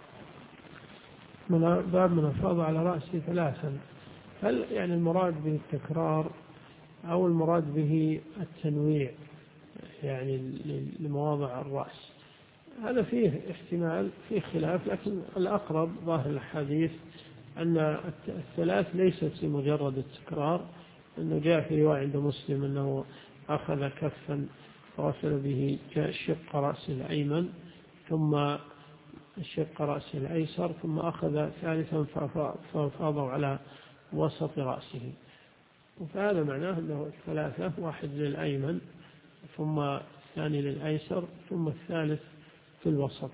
باب من أفاض على رأسه ثلاثا، هل يعني المراد به التكرار أو المراد به التنويع يعني لمواضع الرأس؟ هذا فيه احتمال، فيه خلاف، لكن الأقرب ظاهر الحديث أن الثلاث ليست لمجرد التكرار، أنه جاء في رواية عند مسلم أنه أخذ كفا فغسل به شق رأسه الأيمن ثم شق رأسه الأيسر ثم أخذ ثالثا فأفاضه على وسط رأسه. وفهذا معناه أنه 3، واحد للأيمن ثم الثاني للأيسر ثم الثالث في الوسط.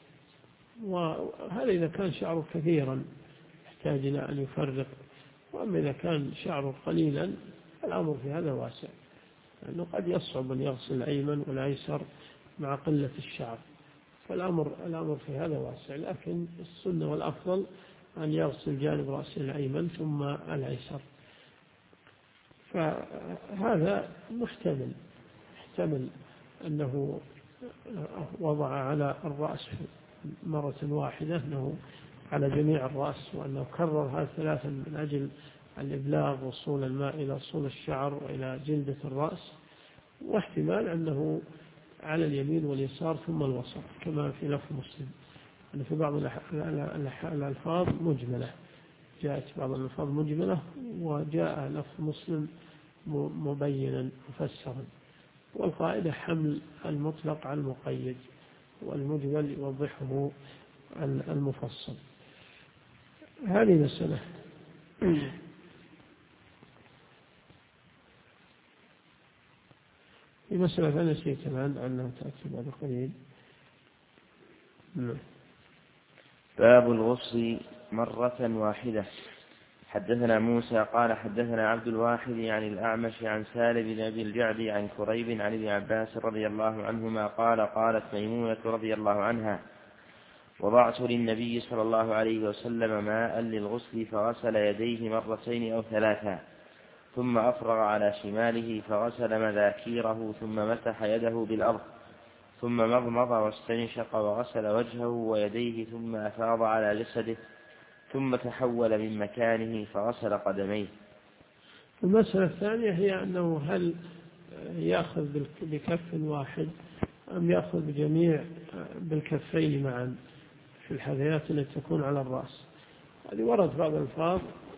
وهذا إذا كان شعره كثيرا يحتاج إلى أن يفرق، وأما إذا كان شعره قليلا الأمر في هذا واسع، لأنه قد يصعب أن يغسل الأيمن والأيسر مع قلة الشعر، فالأمر في هذا واسع، لكن السنة والأفضل أن يغسل جانب رأسه الأيمن ثم الأيسر. فهذا محتمل أنه وضع على الرأس مرة واحدة، أنه على جميع الرأس، وأنه كررها 3 من أجل الإبلاغ وصول الماء إلى أصول الشعر وإلى جلدة الرأس، واحتمال أنه على اليمين واليسار ثم الوسط كما في لفظ مسلم، أن في بعض الألفاظ مجملة، جاءت بعض الألفاظ مجملة وجاء لفظ مسلم مبينا مفسرا. والقاعدة حمل المطلق على المقيد، والمجمل يوضحه المفصل. هذه مسألة. في مسألة أنا نسيت الآن عنها تأتي بعد قليل. باب الغسل مرة واحدة. حدثنا موسى قال حدثنا عبد الواحد عن الأعمش عن سالم بن أبي الجعد عن كريب عن ابن عباس رضي الله عنهما قال قالت ميمونة رضي الله عنها: وضعت للنبي صلى الله عليه وسلم ماء للغسل فغسل يديه 2 أو 3 ثم أفرغ على شماله فغسل مذاكيره ثم مسح يده بالأرض ثم مضمض واستنشق وغسل وجهه ويديه ثم أفاض على جسده ثم تحول من مكانه فغسل قدميه. المسألة الثانية هي أنه هل يأخذ بكف واحد أم يأخذ بجميع بالكفين معا في الحذيات التي تكون على الرأس. هذه ورد بعض الألفاظ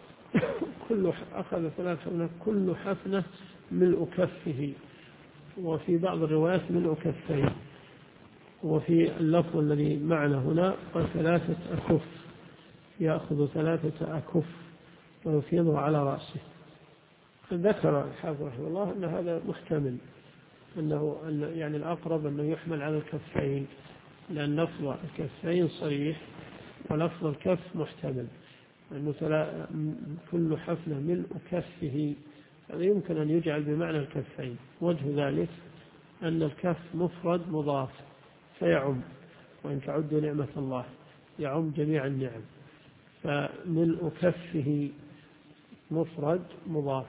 أخذ 3 كل حفنة ملء كفه، وفي بعض الروايات ملء كفيه، وفي اللفظ الذي معنا هنا 3 أكف، يأخذ 3 أكف ويفيضها على رأسه. ذكر الحافظ رحمه الله أن هذا محتمل، يعني الأقرب أنه يحمل على الكفين، لأن لفظ الكفين صريح ولفظ الكف محتمل، أنه كل حفنة ملء كفه، هذا يمكن أن يجعل بمعنى الكفين. وجه ذلك أن الكف مفرد مضاف فيعم، وإن تعدوا نعمة الله يعم جميع النعم، فملء كفه مفرد مضاف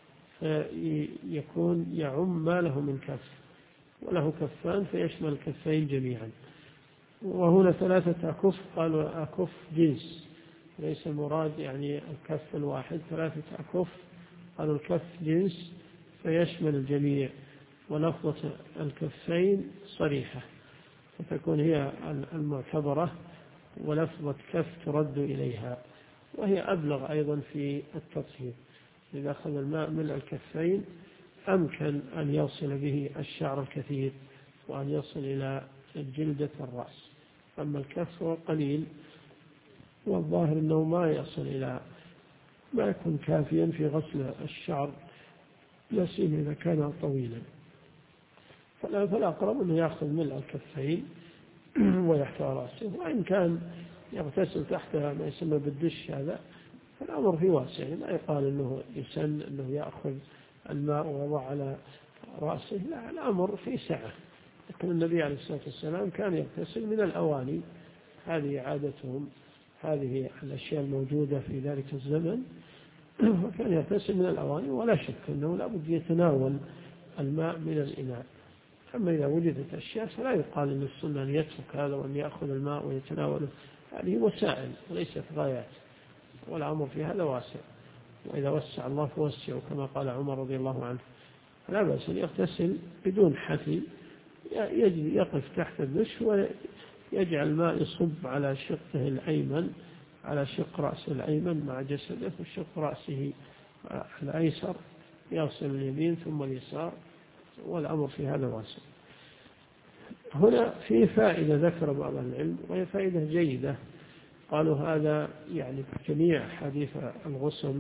فيكون يعم ما له من كف، وله كفان فيشمل الكفين جميعا. وهنا 3 أكف، قالوا أكف جنس، ليس المراد يعني الكف الواحد، 3 أكف، قالوا الكف جنس فيشمل الجميع، ولفظة الكفين صريحة فتكون هي المعتبرة، ولفظة كف ترد إليها، وهي أبلغ أيضا في التطهير. إذا أخذ الماء من الكفين أمكن أن يصل به الشعر الكثير وأن يصل إلى جلدة الرأس، أما الكف هو قليل، والظاهر أنه ما يصل إلى ما يكون كافيا في غسل الشعر، لا سيما إذا كان طويلا. فالأقرب أنه يأخذ ملء الكفين ويحتوى رأسه، وإن كان يغتسل تحت ما يسمى بالدش هذا فالأمر في واسع، لا يقال أنه يسن أنه يأخذ الماء ويضع على رأسه، لا، الأمر في سعة. لكن النبي عليه الصلاة والسلام كان يغتسل من الأواني، هذه عادتهم، هذه الأشياء الموجودة في ذلك الزمن، وكان يغتسل من الأواني، ولا شك أنه لا بد يتناول الماء من الإناء. أما إذا وجدت أشياء فلا يقال أن السنة أن يترك هذا وأن يأخذ الماء ويتناوله، هذه وسائل وليست غايات، والأمر في هذا واسع، وإذا وسع الله فوسعوا كما قال عمر رضي الله عنه. لا بأس أن يغتسل بدون حثي، يقف تحت الدش ويجعل الماء يصب على شقه الأيمن، على شق رأسه الأيمن مع جسده، وشق رأسه الأيسر يصل اليمين ثم اليسار، والأمر في هذا واسع. هنا في فائدة ذكر بعض العلم، وهي فائدة جيدة، قالوا هذا يعني جميع حديث الغسل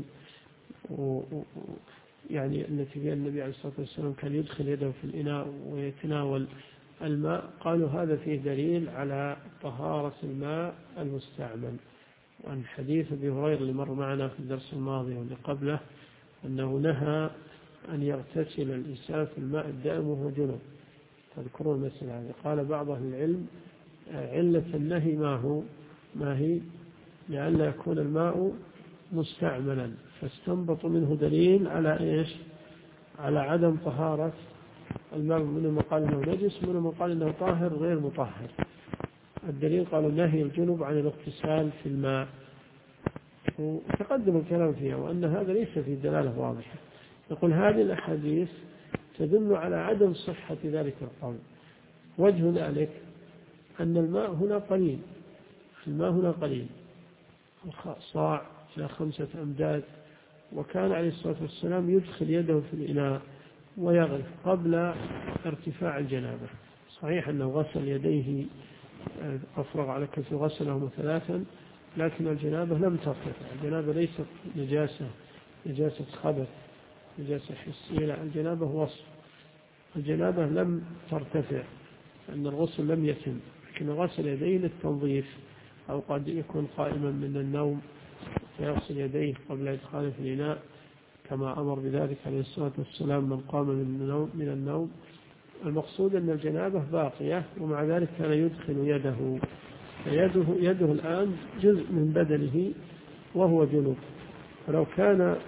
يعني التي فيها النبي عليه الصلاة والسلام كان يدخل يده في الإناء ويتناول الماء، قالوا هذا فيه دليل على طهارة الماء المستعمل. وعن حديث أبي هريرة اللي مر معنا في الدرس الماضي واللي قبله أنه نهى أن يغتسل الإنسان في الماء الدائم وهو جنب. تذكرون المسألة هذه؟ قال بعض أهل العلم علة النهي ما هي لئلا يكون الماء مستعملا، فاستنبطوا منه دليل على إيش؟ على عدم طهارة الماء، منهم قال إنه نجس، منهم قال إنه طاهر غير مطهر. الدليل قالوا نهي الجنب عن الاغتسال في الماء، وتقدم الكلام فيها، وأن هذا ليس في دلالة واضحة. يقول هذه الأحاديث تدل على عدم صحة ذلك القول. وجه ذلك أن الماء هنا قليل، الماء هنا قليل، صاع إلى 5 أمداد، وكان عليه الصلاة والسلام يدخل يده في الإناء ويغرف قبل ارتفاع الجنابة. صحيح أنه غسل يديه، أفرغ على كف غسلهم 3، لكن الجنابة لم ترتفع. الجنابة ليست نجاسة خبث، نجاسة حسية، لا، الجنابة وصف. الجنابة لم ترتفع لأن الغسل لم يتم، لكن غسل يديه للتنظيف، أو قد يكون قائما من النوم فيغسل يديه قبل إدخاله في الإناء، كما أمر بذلك عليه الصلاة والسلام من قام من النوم. المقصود أن الجنابة باقية، ومع ذلك كان يدخل يده، فيده الآن جزء من بدنه وهو جنوب، فلو كان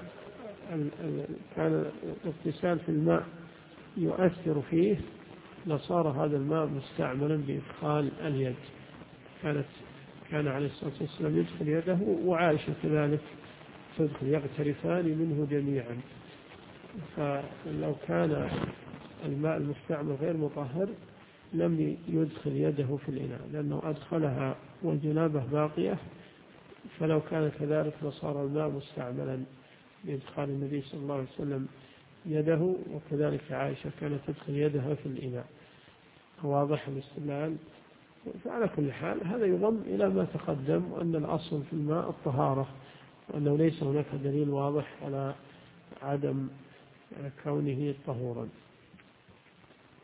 الاغتسال في الماء يؤثر فيه لصار هذا الماء مستعملا بإدخال اليد. كان عليه الصلاة والسلام يدخل يده، وعائشة كذلك تدخل، يغترفان منه جميعا. فلو كان الماء المستعمل غير مطهر لم يدخل يده في الإناء لأنه أدخلها والجنابة باقية، فلو كان كذلك لصار الماء مستعملا بإدخال النبي صلى الله عليه وسلم يده، وكذلك عائشة كانت تدخل يدها في الإناء. واضح الاستدلال؟ فعلى كل حال هذا يضم إلى ما تقدم، وأن الأصل في الماء الطهارة، وأنه ليس هناك دليل واضح على عدم كونه طهورا.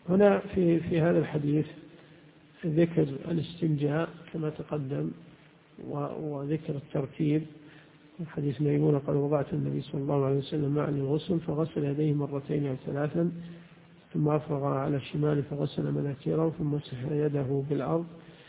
هنا في هذا الحديث ذكر الاستنجاء كما تقدم، وذكر الترتيب. حديث ميمونة قال وضعت النبي صلى الله عليه وسلم معي الغسل فغسل يديه مرتين أو ثلاثا، ثم أفرغ على الشمال فغسل مناكيره، ثم مسح يده بالأرض.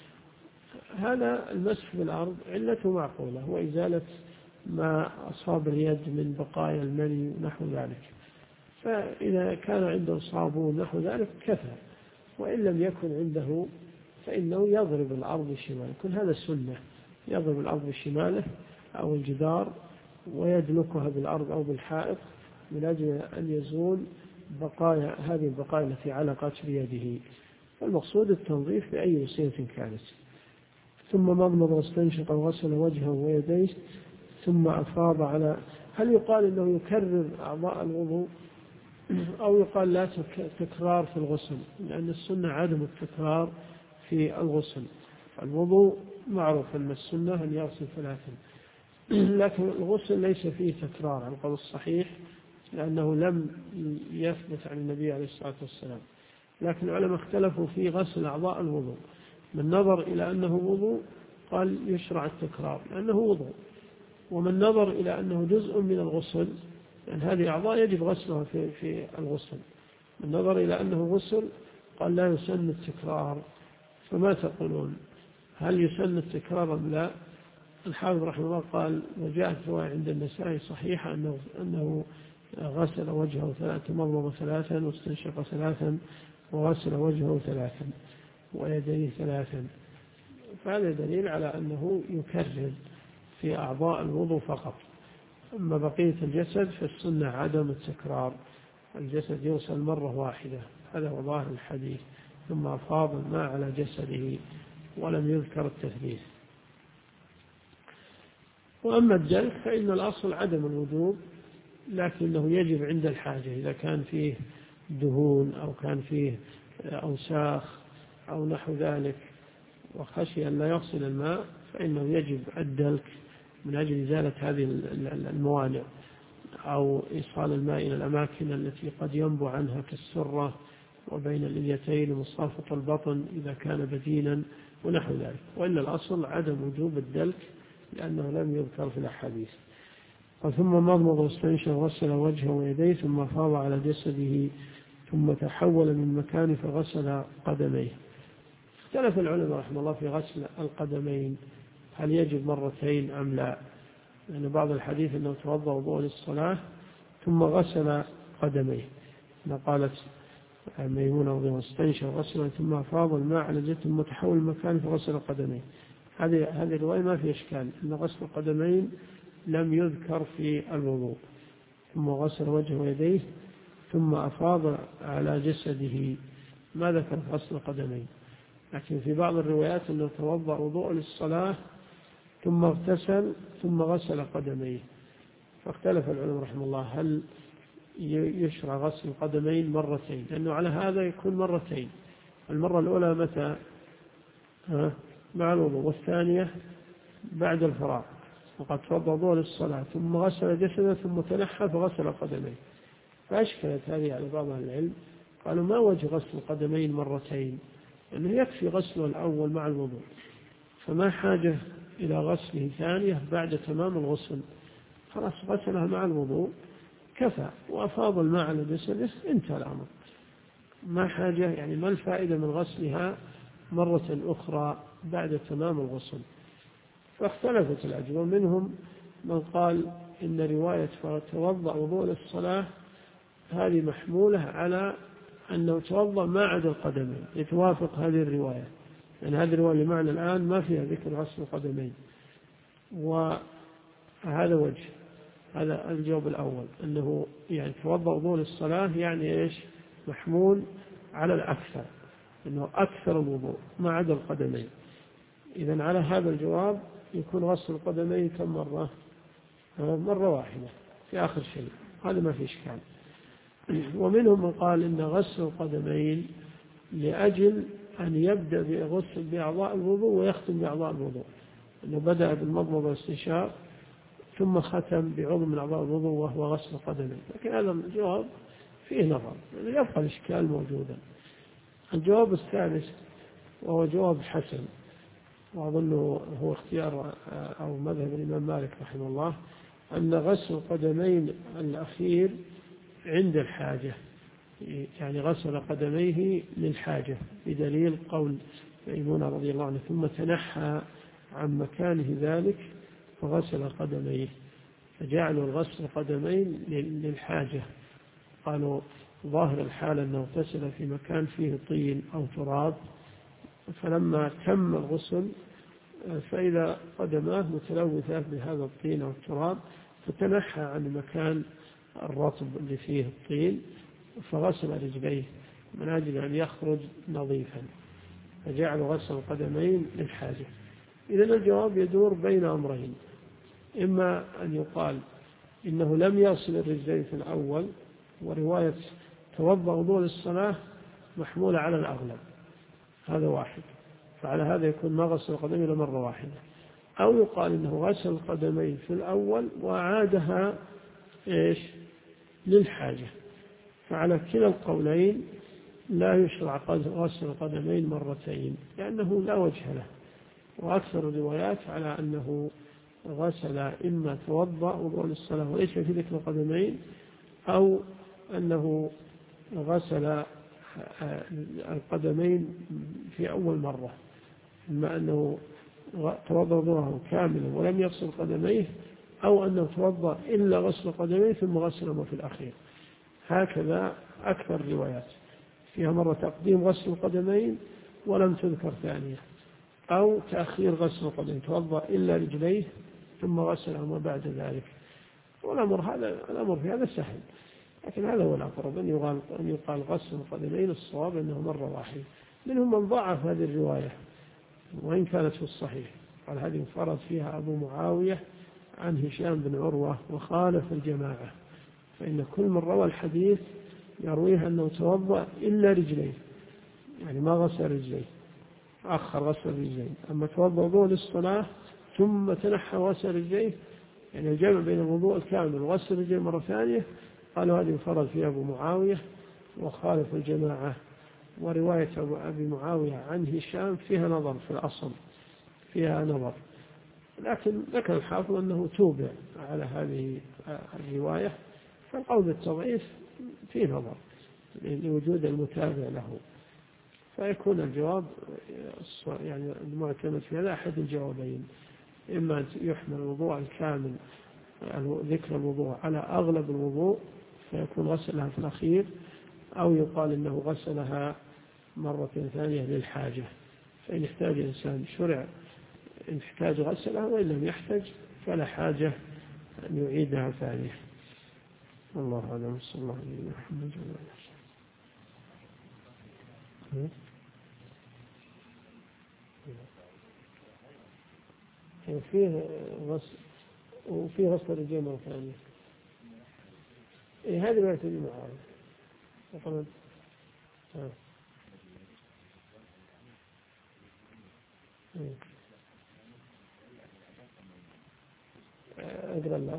هذا المسح بالأرض علته معقولة، وإزالة ما أصاب اليد من بقايا المني ونحو ذلك، فإذا كان عنده صابون نحو ذلك كفى، وإن لم يكن عنده فإنه يضرب الأرض بشماله. كل هذا السنة، يضرب الأرض بشماله أو الجدار ويدلكها بالأرض أو بالحائط من أجل أن يزول بقايا هذه البقايا التي علقت بيده. فالمقصود التنظيف بأي وسيلة كانت. ثم مضمض واستنشق وغسل وجهه ويديه ثم أفاض على. هل يقال أنه يكرر أعضاء الوضوء أو يقال لا تكرار في الغسل؟ لأن السنة عدم التكرار في الغسل. الوضوء معروف أن السنة أن يغسل ثلاثا، لكن الغسل ليس فيه تكرار على القول الصحيح، لأنه لم يثبت عن النبي عليه الصلاة والسلام. لكن العلماء اختلفوا في غسل أعضاء الوضوء. من نظر إلى أنه وضوء قال يشرع التكرار لأنه وضوء، ومن نظر إلى أنه جزء من الغسل لأن هذه أعضاء يجب غسلها في الغسل، من نظر إلى أنه غسل قال لا يسن التكرار. فما تقولون، هل يسن التكرار أم لا؟ الحافظ رحمه الله قال وجاءت رواية عند النسائي صحيحة أنه غسل وجهه ثلاثا، مضمض ثلاثا واستنشق ثلاثا وغسل وجهه ثلاثا ويديه ثلاثا. فهذا دليل على أنه يكرر في أعضاء الوضوء فقط. أما بقية الجسد فالسنة عدم التكرار، الجسد يغسل مرة واحدة، هذا هو ظاهر الحديث. ثم أفاض الماء على جسده ولم يذكر التثليث. وأما الدلك فإن الأصل عدم الوجوب، لكنه يجب عند الحاجة إذا كان فيه دهون أو كان فيه أوساخ أو نحو ذلك وخشي أن لا يغسل الماء فإنه يجب الدلك من أجل إزالة هذه الموانع، أو إيصال الماء إلى الأماكن التي قد ينبع عنها كالسرة وبين الإليتين ومصافة البطن إذا كان بدينا ونحو ذلك. وإلا الأصل عدم وجوب الدلك لأنه لم يذكر في الأحاديث. ثم مضمض واستنشق وغسل وجهه ويديه ثم فاض على جسده ثم تحول من مكانه فغسل قدميه. اختلف العلماء رحمه الله في غسل القدمين، هل يجب مرتين أم لا؟ لأن بعض الحديث أنه توضأ وضوء للصلاة ثم غسل قدميه، ما قالت ميمونة رضي الله عنها استنشق وغسل ثم أفاض الماء على جسده ثم تحول من مكانه فغسل قدميه. هذه الرواية ما في إشكال أن غسل القدمين لم يذكر في الوضوء. ثم غسل وجهه ويديه ثم أفاض على جسده، ما ذكر غسل القدمين. لكن في بعض الروايات أنه توضأ وضوء للصلاة ثم اغتسل ثم غسل قدميه. فاختلف العلماء رحمه الله هل يشرع غسل القدمين مرتين، لأنه على هذا يكون مرتين. المرة الأولى متى؟ مع الوضوء، والثانية بعد الفراغ، وقد توضأ وضوء للصلاة ثم غسل جسده ثم تنحى فغسل قدميه. فأشكلت هذه على بعض العلم، قالوا ما وجه غسل القدمين مرتين، أنه يكفي غسله الأول مع الوضوء، فما حاجة إلى غسله ثانية بعد تمام الغسل، خلاص غسلها مع الوضوء كفى وأفاض الماء على جسده انتهى الأمر. ما حاجة، يعني ما الفائدة من غسلها مرة أخرى بعد تمام الغسل؟ فاختلفت الأجوبة، منهم من قال إن رواية فتوضأ وضوء للصلاة هذه محمولة على أنه توضأ ما عدا القدمين، يتوافق هذه الرواية، لأن هذه الرواية لمعنى الآن ما فيها ذكر غسل القدمين. وهذا وجه، هذا الجواب الأول، أنه يعني توضأ وضوء للصلاة يعني إيش؟ محمول على الأكثر، أنه أكثر الوضوء ما عدا القدمين. إذن على هذا الجواب يكون غسل القدمين كم مرة؟ مرة واحدة في آخر شيء، هذا ما في إشكال. ومنهم من قال إن غسل القدمين لأجل أن يبدأ بغسل بأعضاء الوضوء ويختم بأعضاء الوضوء، أنه بدأ بالمضمضة والاستنشاق ثم ختم بعضو من أعضاء الوضوء وهو غسل القدمين. لكن هذا الجواب فيه نظر، يعني يبقى الإشكال موجودا. الجواب الثالث وهو جواب حسن، وأظنه هو اختيار أو مذهب الإمام مالك رحمه الله، أن غسل القدمين الأخير عند الحاجة، يعني غسل قدميه للحاجة، بدليل قول ميمونة رضي الله عنها ثم تنحى عن مكانه ذلك فغسل قدميه، فجعلوا الغسل قدمين للحاجة. قالوا ظاهر الحال أنه اغتسل في مكان فيه طين أو تراب، فلما تم الغسل فإذا قدماه متلوثات بهذا الطين أو التراب، فتنحى عن المكان الرطب اللي فيه الطين فغسل رجليه من أجل أن يخرج نظيفا، فجعلوا غسل القدمين للحاجة. إذن الجواب يدور بين أمرين، إما أن يقال إنه لم يغسل الرجلين في الأول، ورواية توضأ وضوء للصلاة محمولة على الأغلب، هذا واحد، فعلى هذا يكون ما غسل القدمين إلا مرة واحدة، أو يقال إنه غسل القدمين في الأول وعادها للحاجة، فعلى كلا القولين لا يشرع غسل القدمين مرتين لأنه لا وجه له. وأكثر الروايات على أنه غسل إما توضأ وضوء للصلاة وليس في ذكر القدمين، أو أنه غسل القدمين في أول مرة، إما أنه توضأ وضوءه كاملا ولم يغسل قدميه، أو أنه توضأ إلا غسل قدميه ثم غسلهما في الأخير. هكذا أكثر الروايات فيها مرة تقديم غسل القدمين ولم تذكر ثانية، أو تأخير غسل القدمين توضأ إلا رجليه ثم غسلهما بعد ذلك. والأمر في هذا سهل، لكن هذا هو الأقرب أن يقال غسل القدمين، الصواب أنه مرة واحدة. منهم من ضعف هذه الرواية وإن كانت في الصحيح، قال هذه انفرد فيها أبو معاوية عن هشام بن عروة وخالف الجماعة، فإن كل من روى الحديث يرويه أنه توضأ إلا رجليه، يعني ما غسل رجليه، أخر غسل رجليه، أما توضأ وضوء للصلاة ثم تنحى غسل رجليه، يعني الجمع بين الوضوء الكامل وغسل رجليه مرة ثانية، قالوا هذه انفرد فيها أبو معاوية وخالف الجماعة. ورواية أبي معاوية عن هشام فيها نظر، في الأصل فيها نظر، لكن ذكر الحافظ أنه توبع على هذه الرواية، فالقول بالتضعيف فيه نظر لوجود المتابع له، فيكون الجواب يعني المعتمد في هذا أحد الجوابين، إما أن يحمل الوضوء الكامل ذكر الوضوء على أغلب الوضوء فيكون غسلها في الأخير، أو يقال إنه غسلها مرة ثانية للحاجة، فإن احتاج الإنسان شرع إن احتاج غسلها، وإن لم يحتاج فلا حاجة أن يعيدها ثانية. الله أعلم. صلى الله عليه وسلم. وفيه غسل الرجلين مرة ثانية. هذه ما تجي معاوية. أقرأ الله.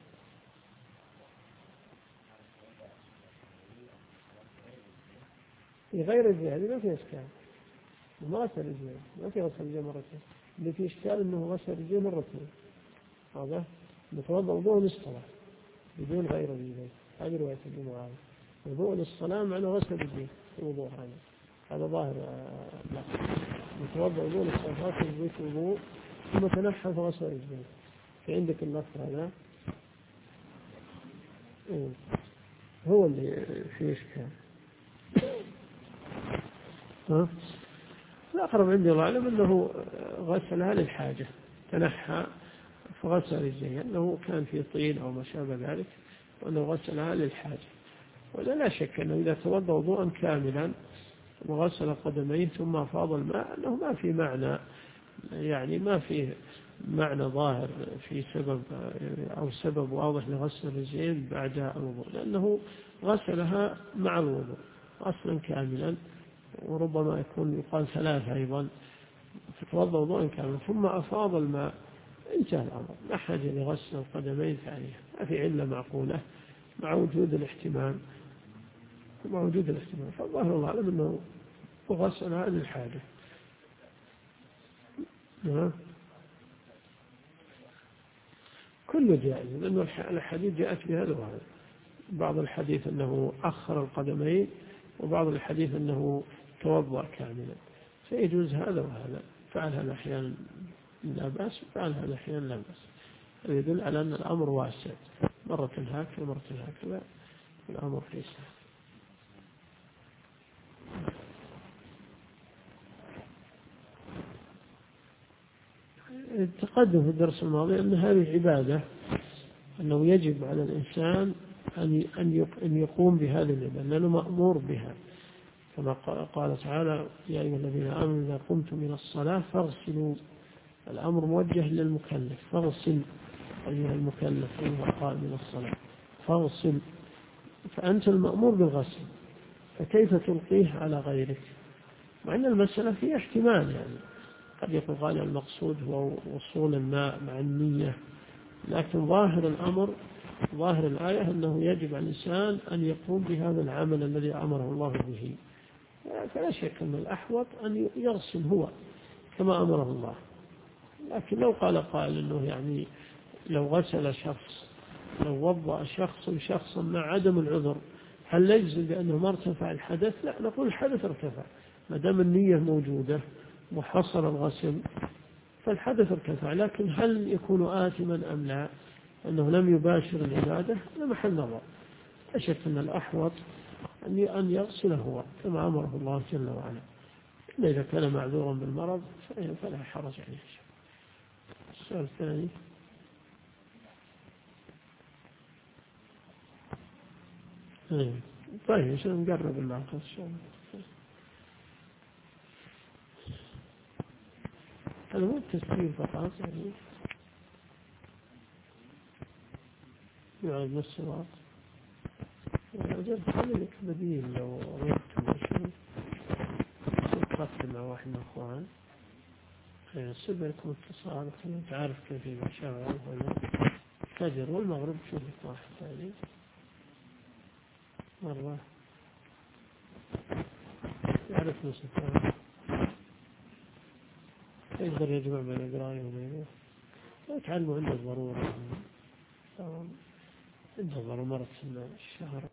في غير الجهل ما في إشكال، ما غسل الرجلين، ما في غسل الرجلين مرتين، اللي في إشكال إنه غسل الرجلين مرتين، هذا متوضأ وضوء للصلاة بدون غير الرجلين، هذه رواية ابن معاوية. وضوء للصلاة معنى غسل الرجلين الوضوء، هذا ظاهر لا، متوضأ وضوء للصلاة غسل البيت وضوء ثم تنحى فغسل الرجلين. في عندك اللفظ هذا هو اللي فيه إشكال. الأقرب عندي الله أعلم أنه غسلها للحاجة، تنحى فغسل رجليه، أنه كان في طين أو ما شابه ذلك، وأنه غسلها للحاجة. ولا لا شك أنه إذا توضأ وضوءا كاملا وغسل قدميه ثم أفاض الماء أنه ما في معنى، يعني ما في معنى ظاهر في سبب أو سبب واضح لغسل الرجلين بعد الوضوء، لأنه غسلها مع الوضوء غسلا كاملا، وربما يكون يقال ثلاثة أيضا، فتوضأ وضوءا كاملا ثم أفاض الماء، انتهى الأمر، لا حاجة لغسل القدمين ثانية. ما في علة معقولة مع وجود الاحتمال، فالظاهر الله أعلم أنه وغسلها للحاجة. نعم. كله جائز، لأن الحديث جاءت بهذا وهذا. بعض الحديث أنه أخر القدمين، وبعض الحديث أنه توضأ كاملا، فيجوز هذا وهذا. فعل هذا أحيانا لا بأس، وفعل هذا أحيانا لا بأس. هذا يدل على أن الأمر واسع، مرة هكذا مرة هكذا، الأمر في سعة. تقدم في الدرس الماضي أن هذه عبادة، أنه يجب على الإنسان أن يقوم بهذه العبادة لأنه مأمور بها، كما قال تعالى: يا أيها الذين آمنوا إذا قمتم من الصلاة فاغسلوا. الأمر موجه للمكلف، فاغسل أيها المكلف أيها القائم من الصلاة، فاغسل. فأنت المأمور بالغسل، فكيف تلقيه على غيرك؟ مع أن المسألة فيها احتمال، يعني قد يكون غالب المقصود هو وصول الماء مع النية، لكن ظاهر الأمر، ظاهر الآية أنه يجب على الإنسان أن يقوم بهذا العمل الذي أمره الله به. فلا شك أن الأحوط أن يغسل هو كما أمره الله. لكن لو قال قائل أنه يعني لو غسل شخص، لو وضأ شخصا مع عدم العذر، هل يجزم بأنه ما ارتفع الحدث؟ لا، نقول الحدث ارتفع ما دام النية موجودة وحصل الغسل، فالحدث ارتفع. لكن هل يكون آثما أم لا؟ أنه لم يباشر العبادة، هذا محل نظر. أشك أن الأحوط أن يغسل هو كما أمره الله جل وعلا. إلا إذا كان معذورا بالمرض فلا حرج عليه. السؤال الثاني. طيب نقرب المعقد إن شاء الله. هذا مو التسجيل فقط، يعني يعيد نفس الوقت. أجل خلي لك بديل لو أردت شيء تقدم مع واحد من الأخوان، يصير لكم اتصال، تعرف كيف يشغل هنا الفجر والمغرب، تشوف لك واحد ثاني مرة يعرف نفسه، يقدر يجمع بين القراية وبينه، يتعلموا عنده ضرورة، عنده ضرورة مرة في الشهر.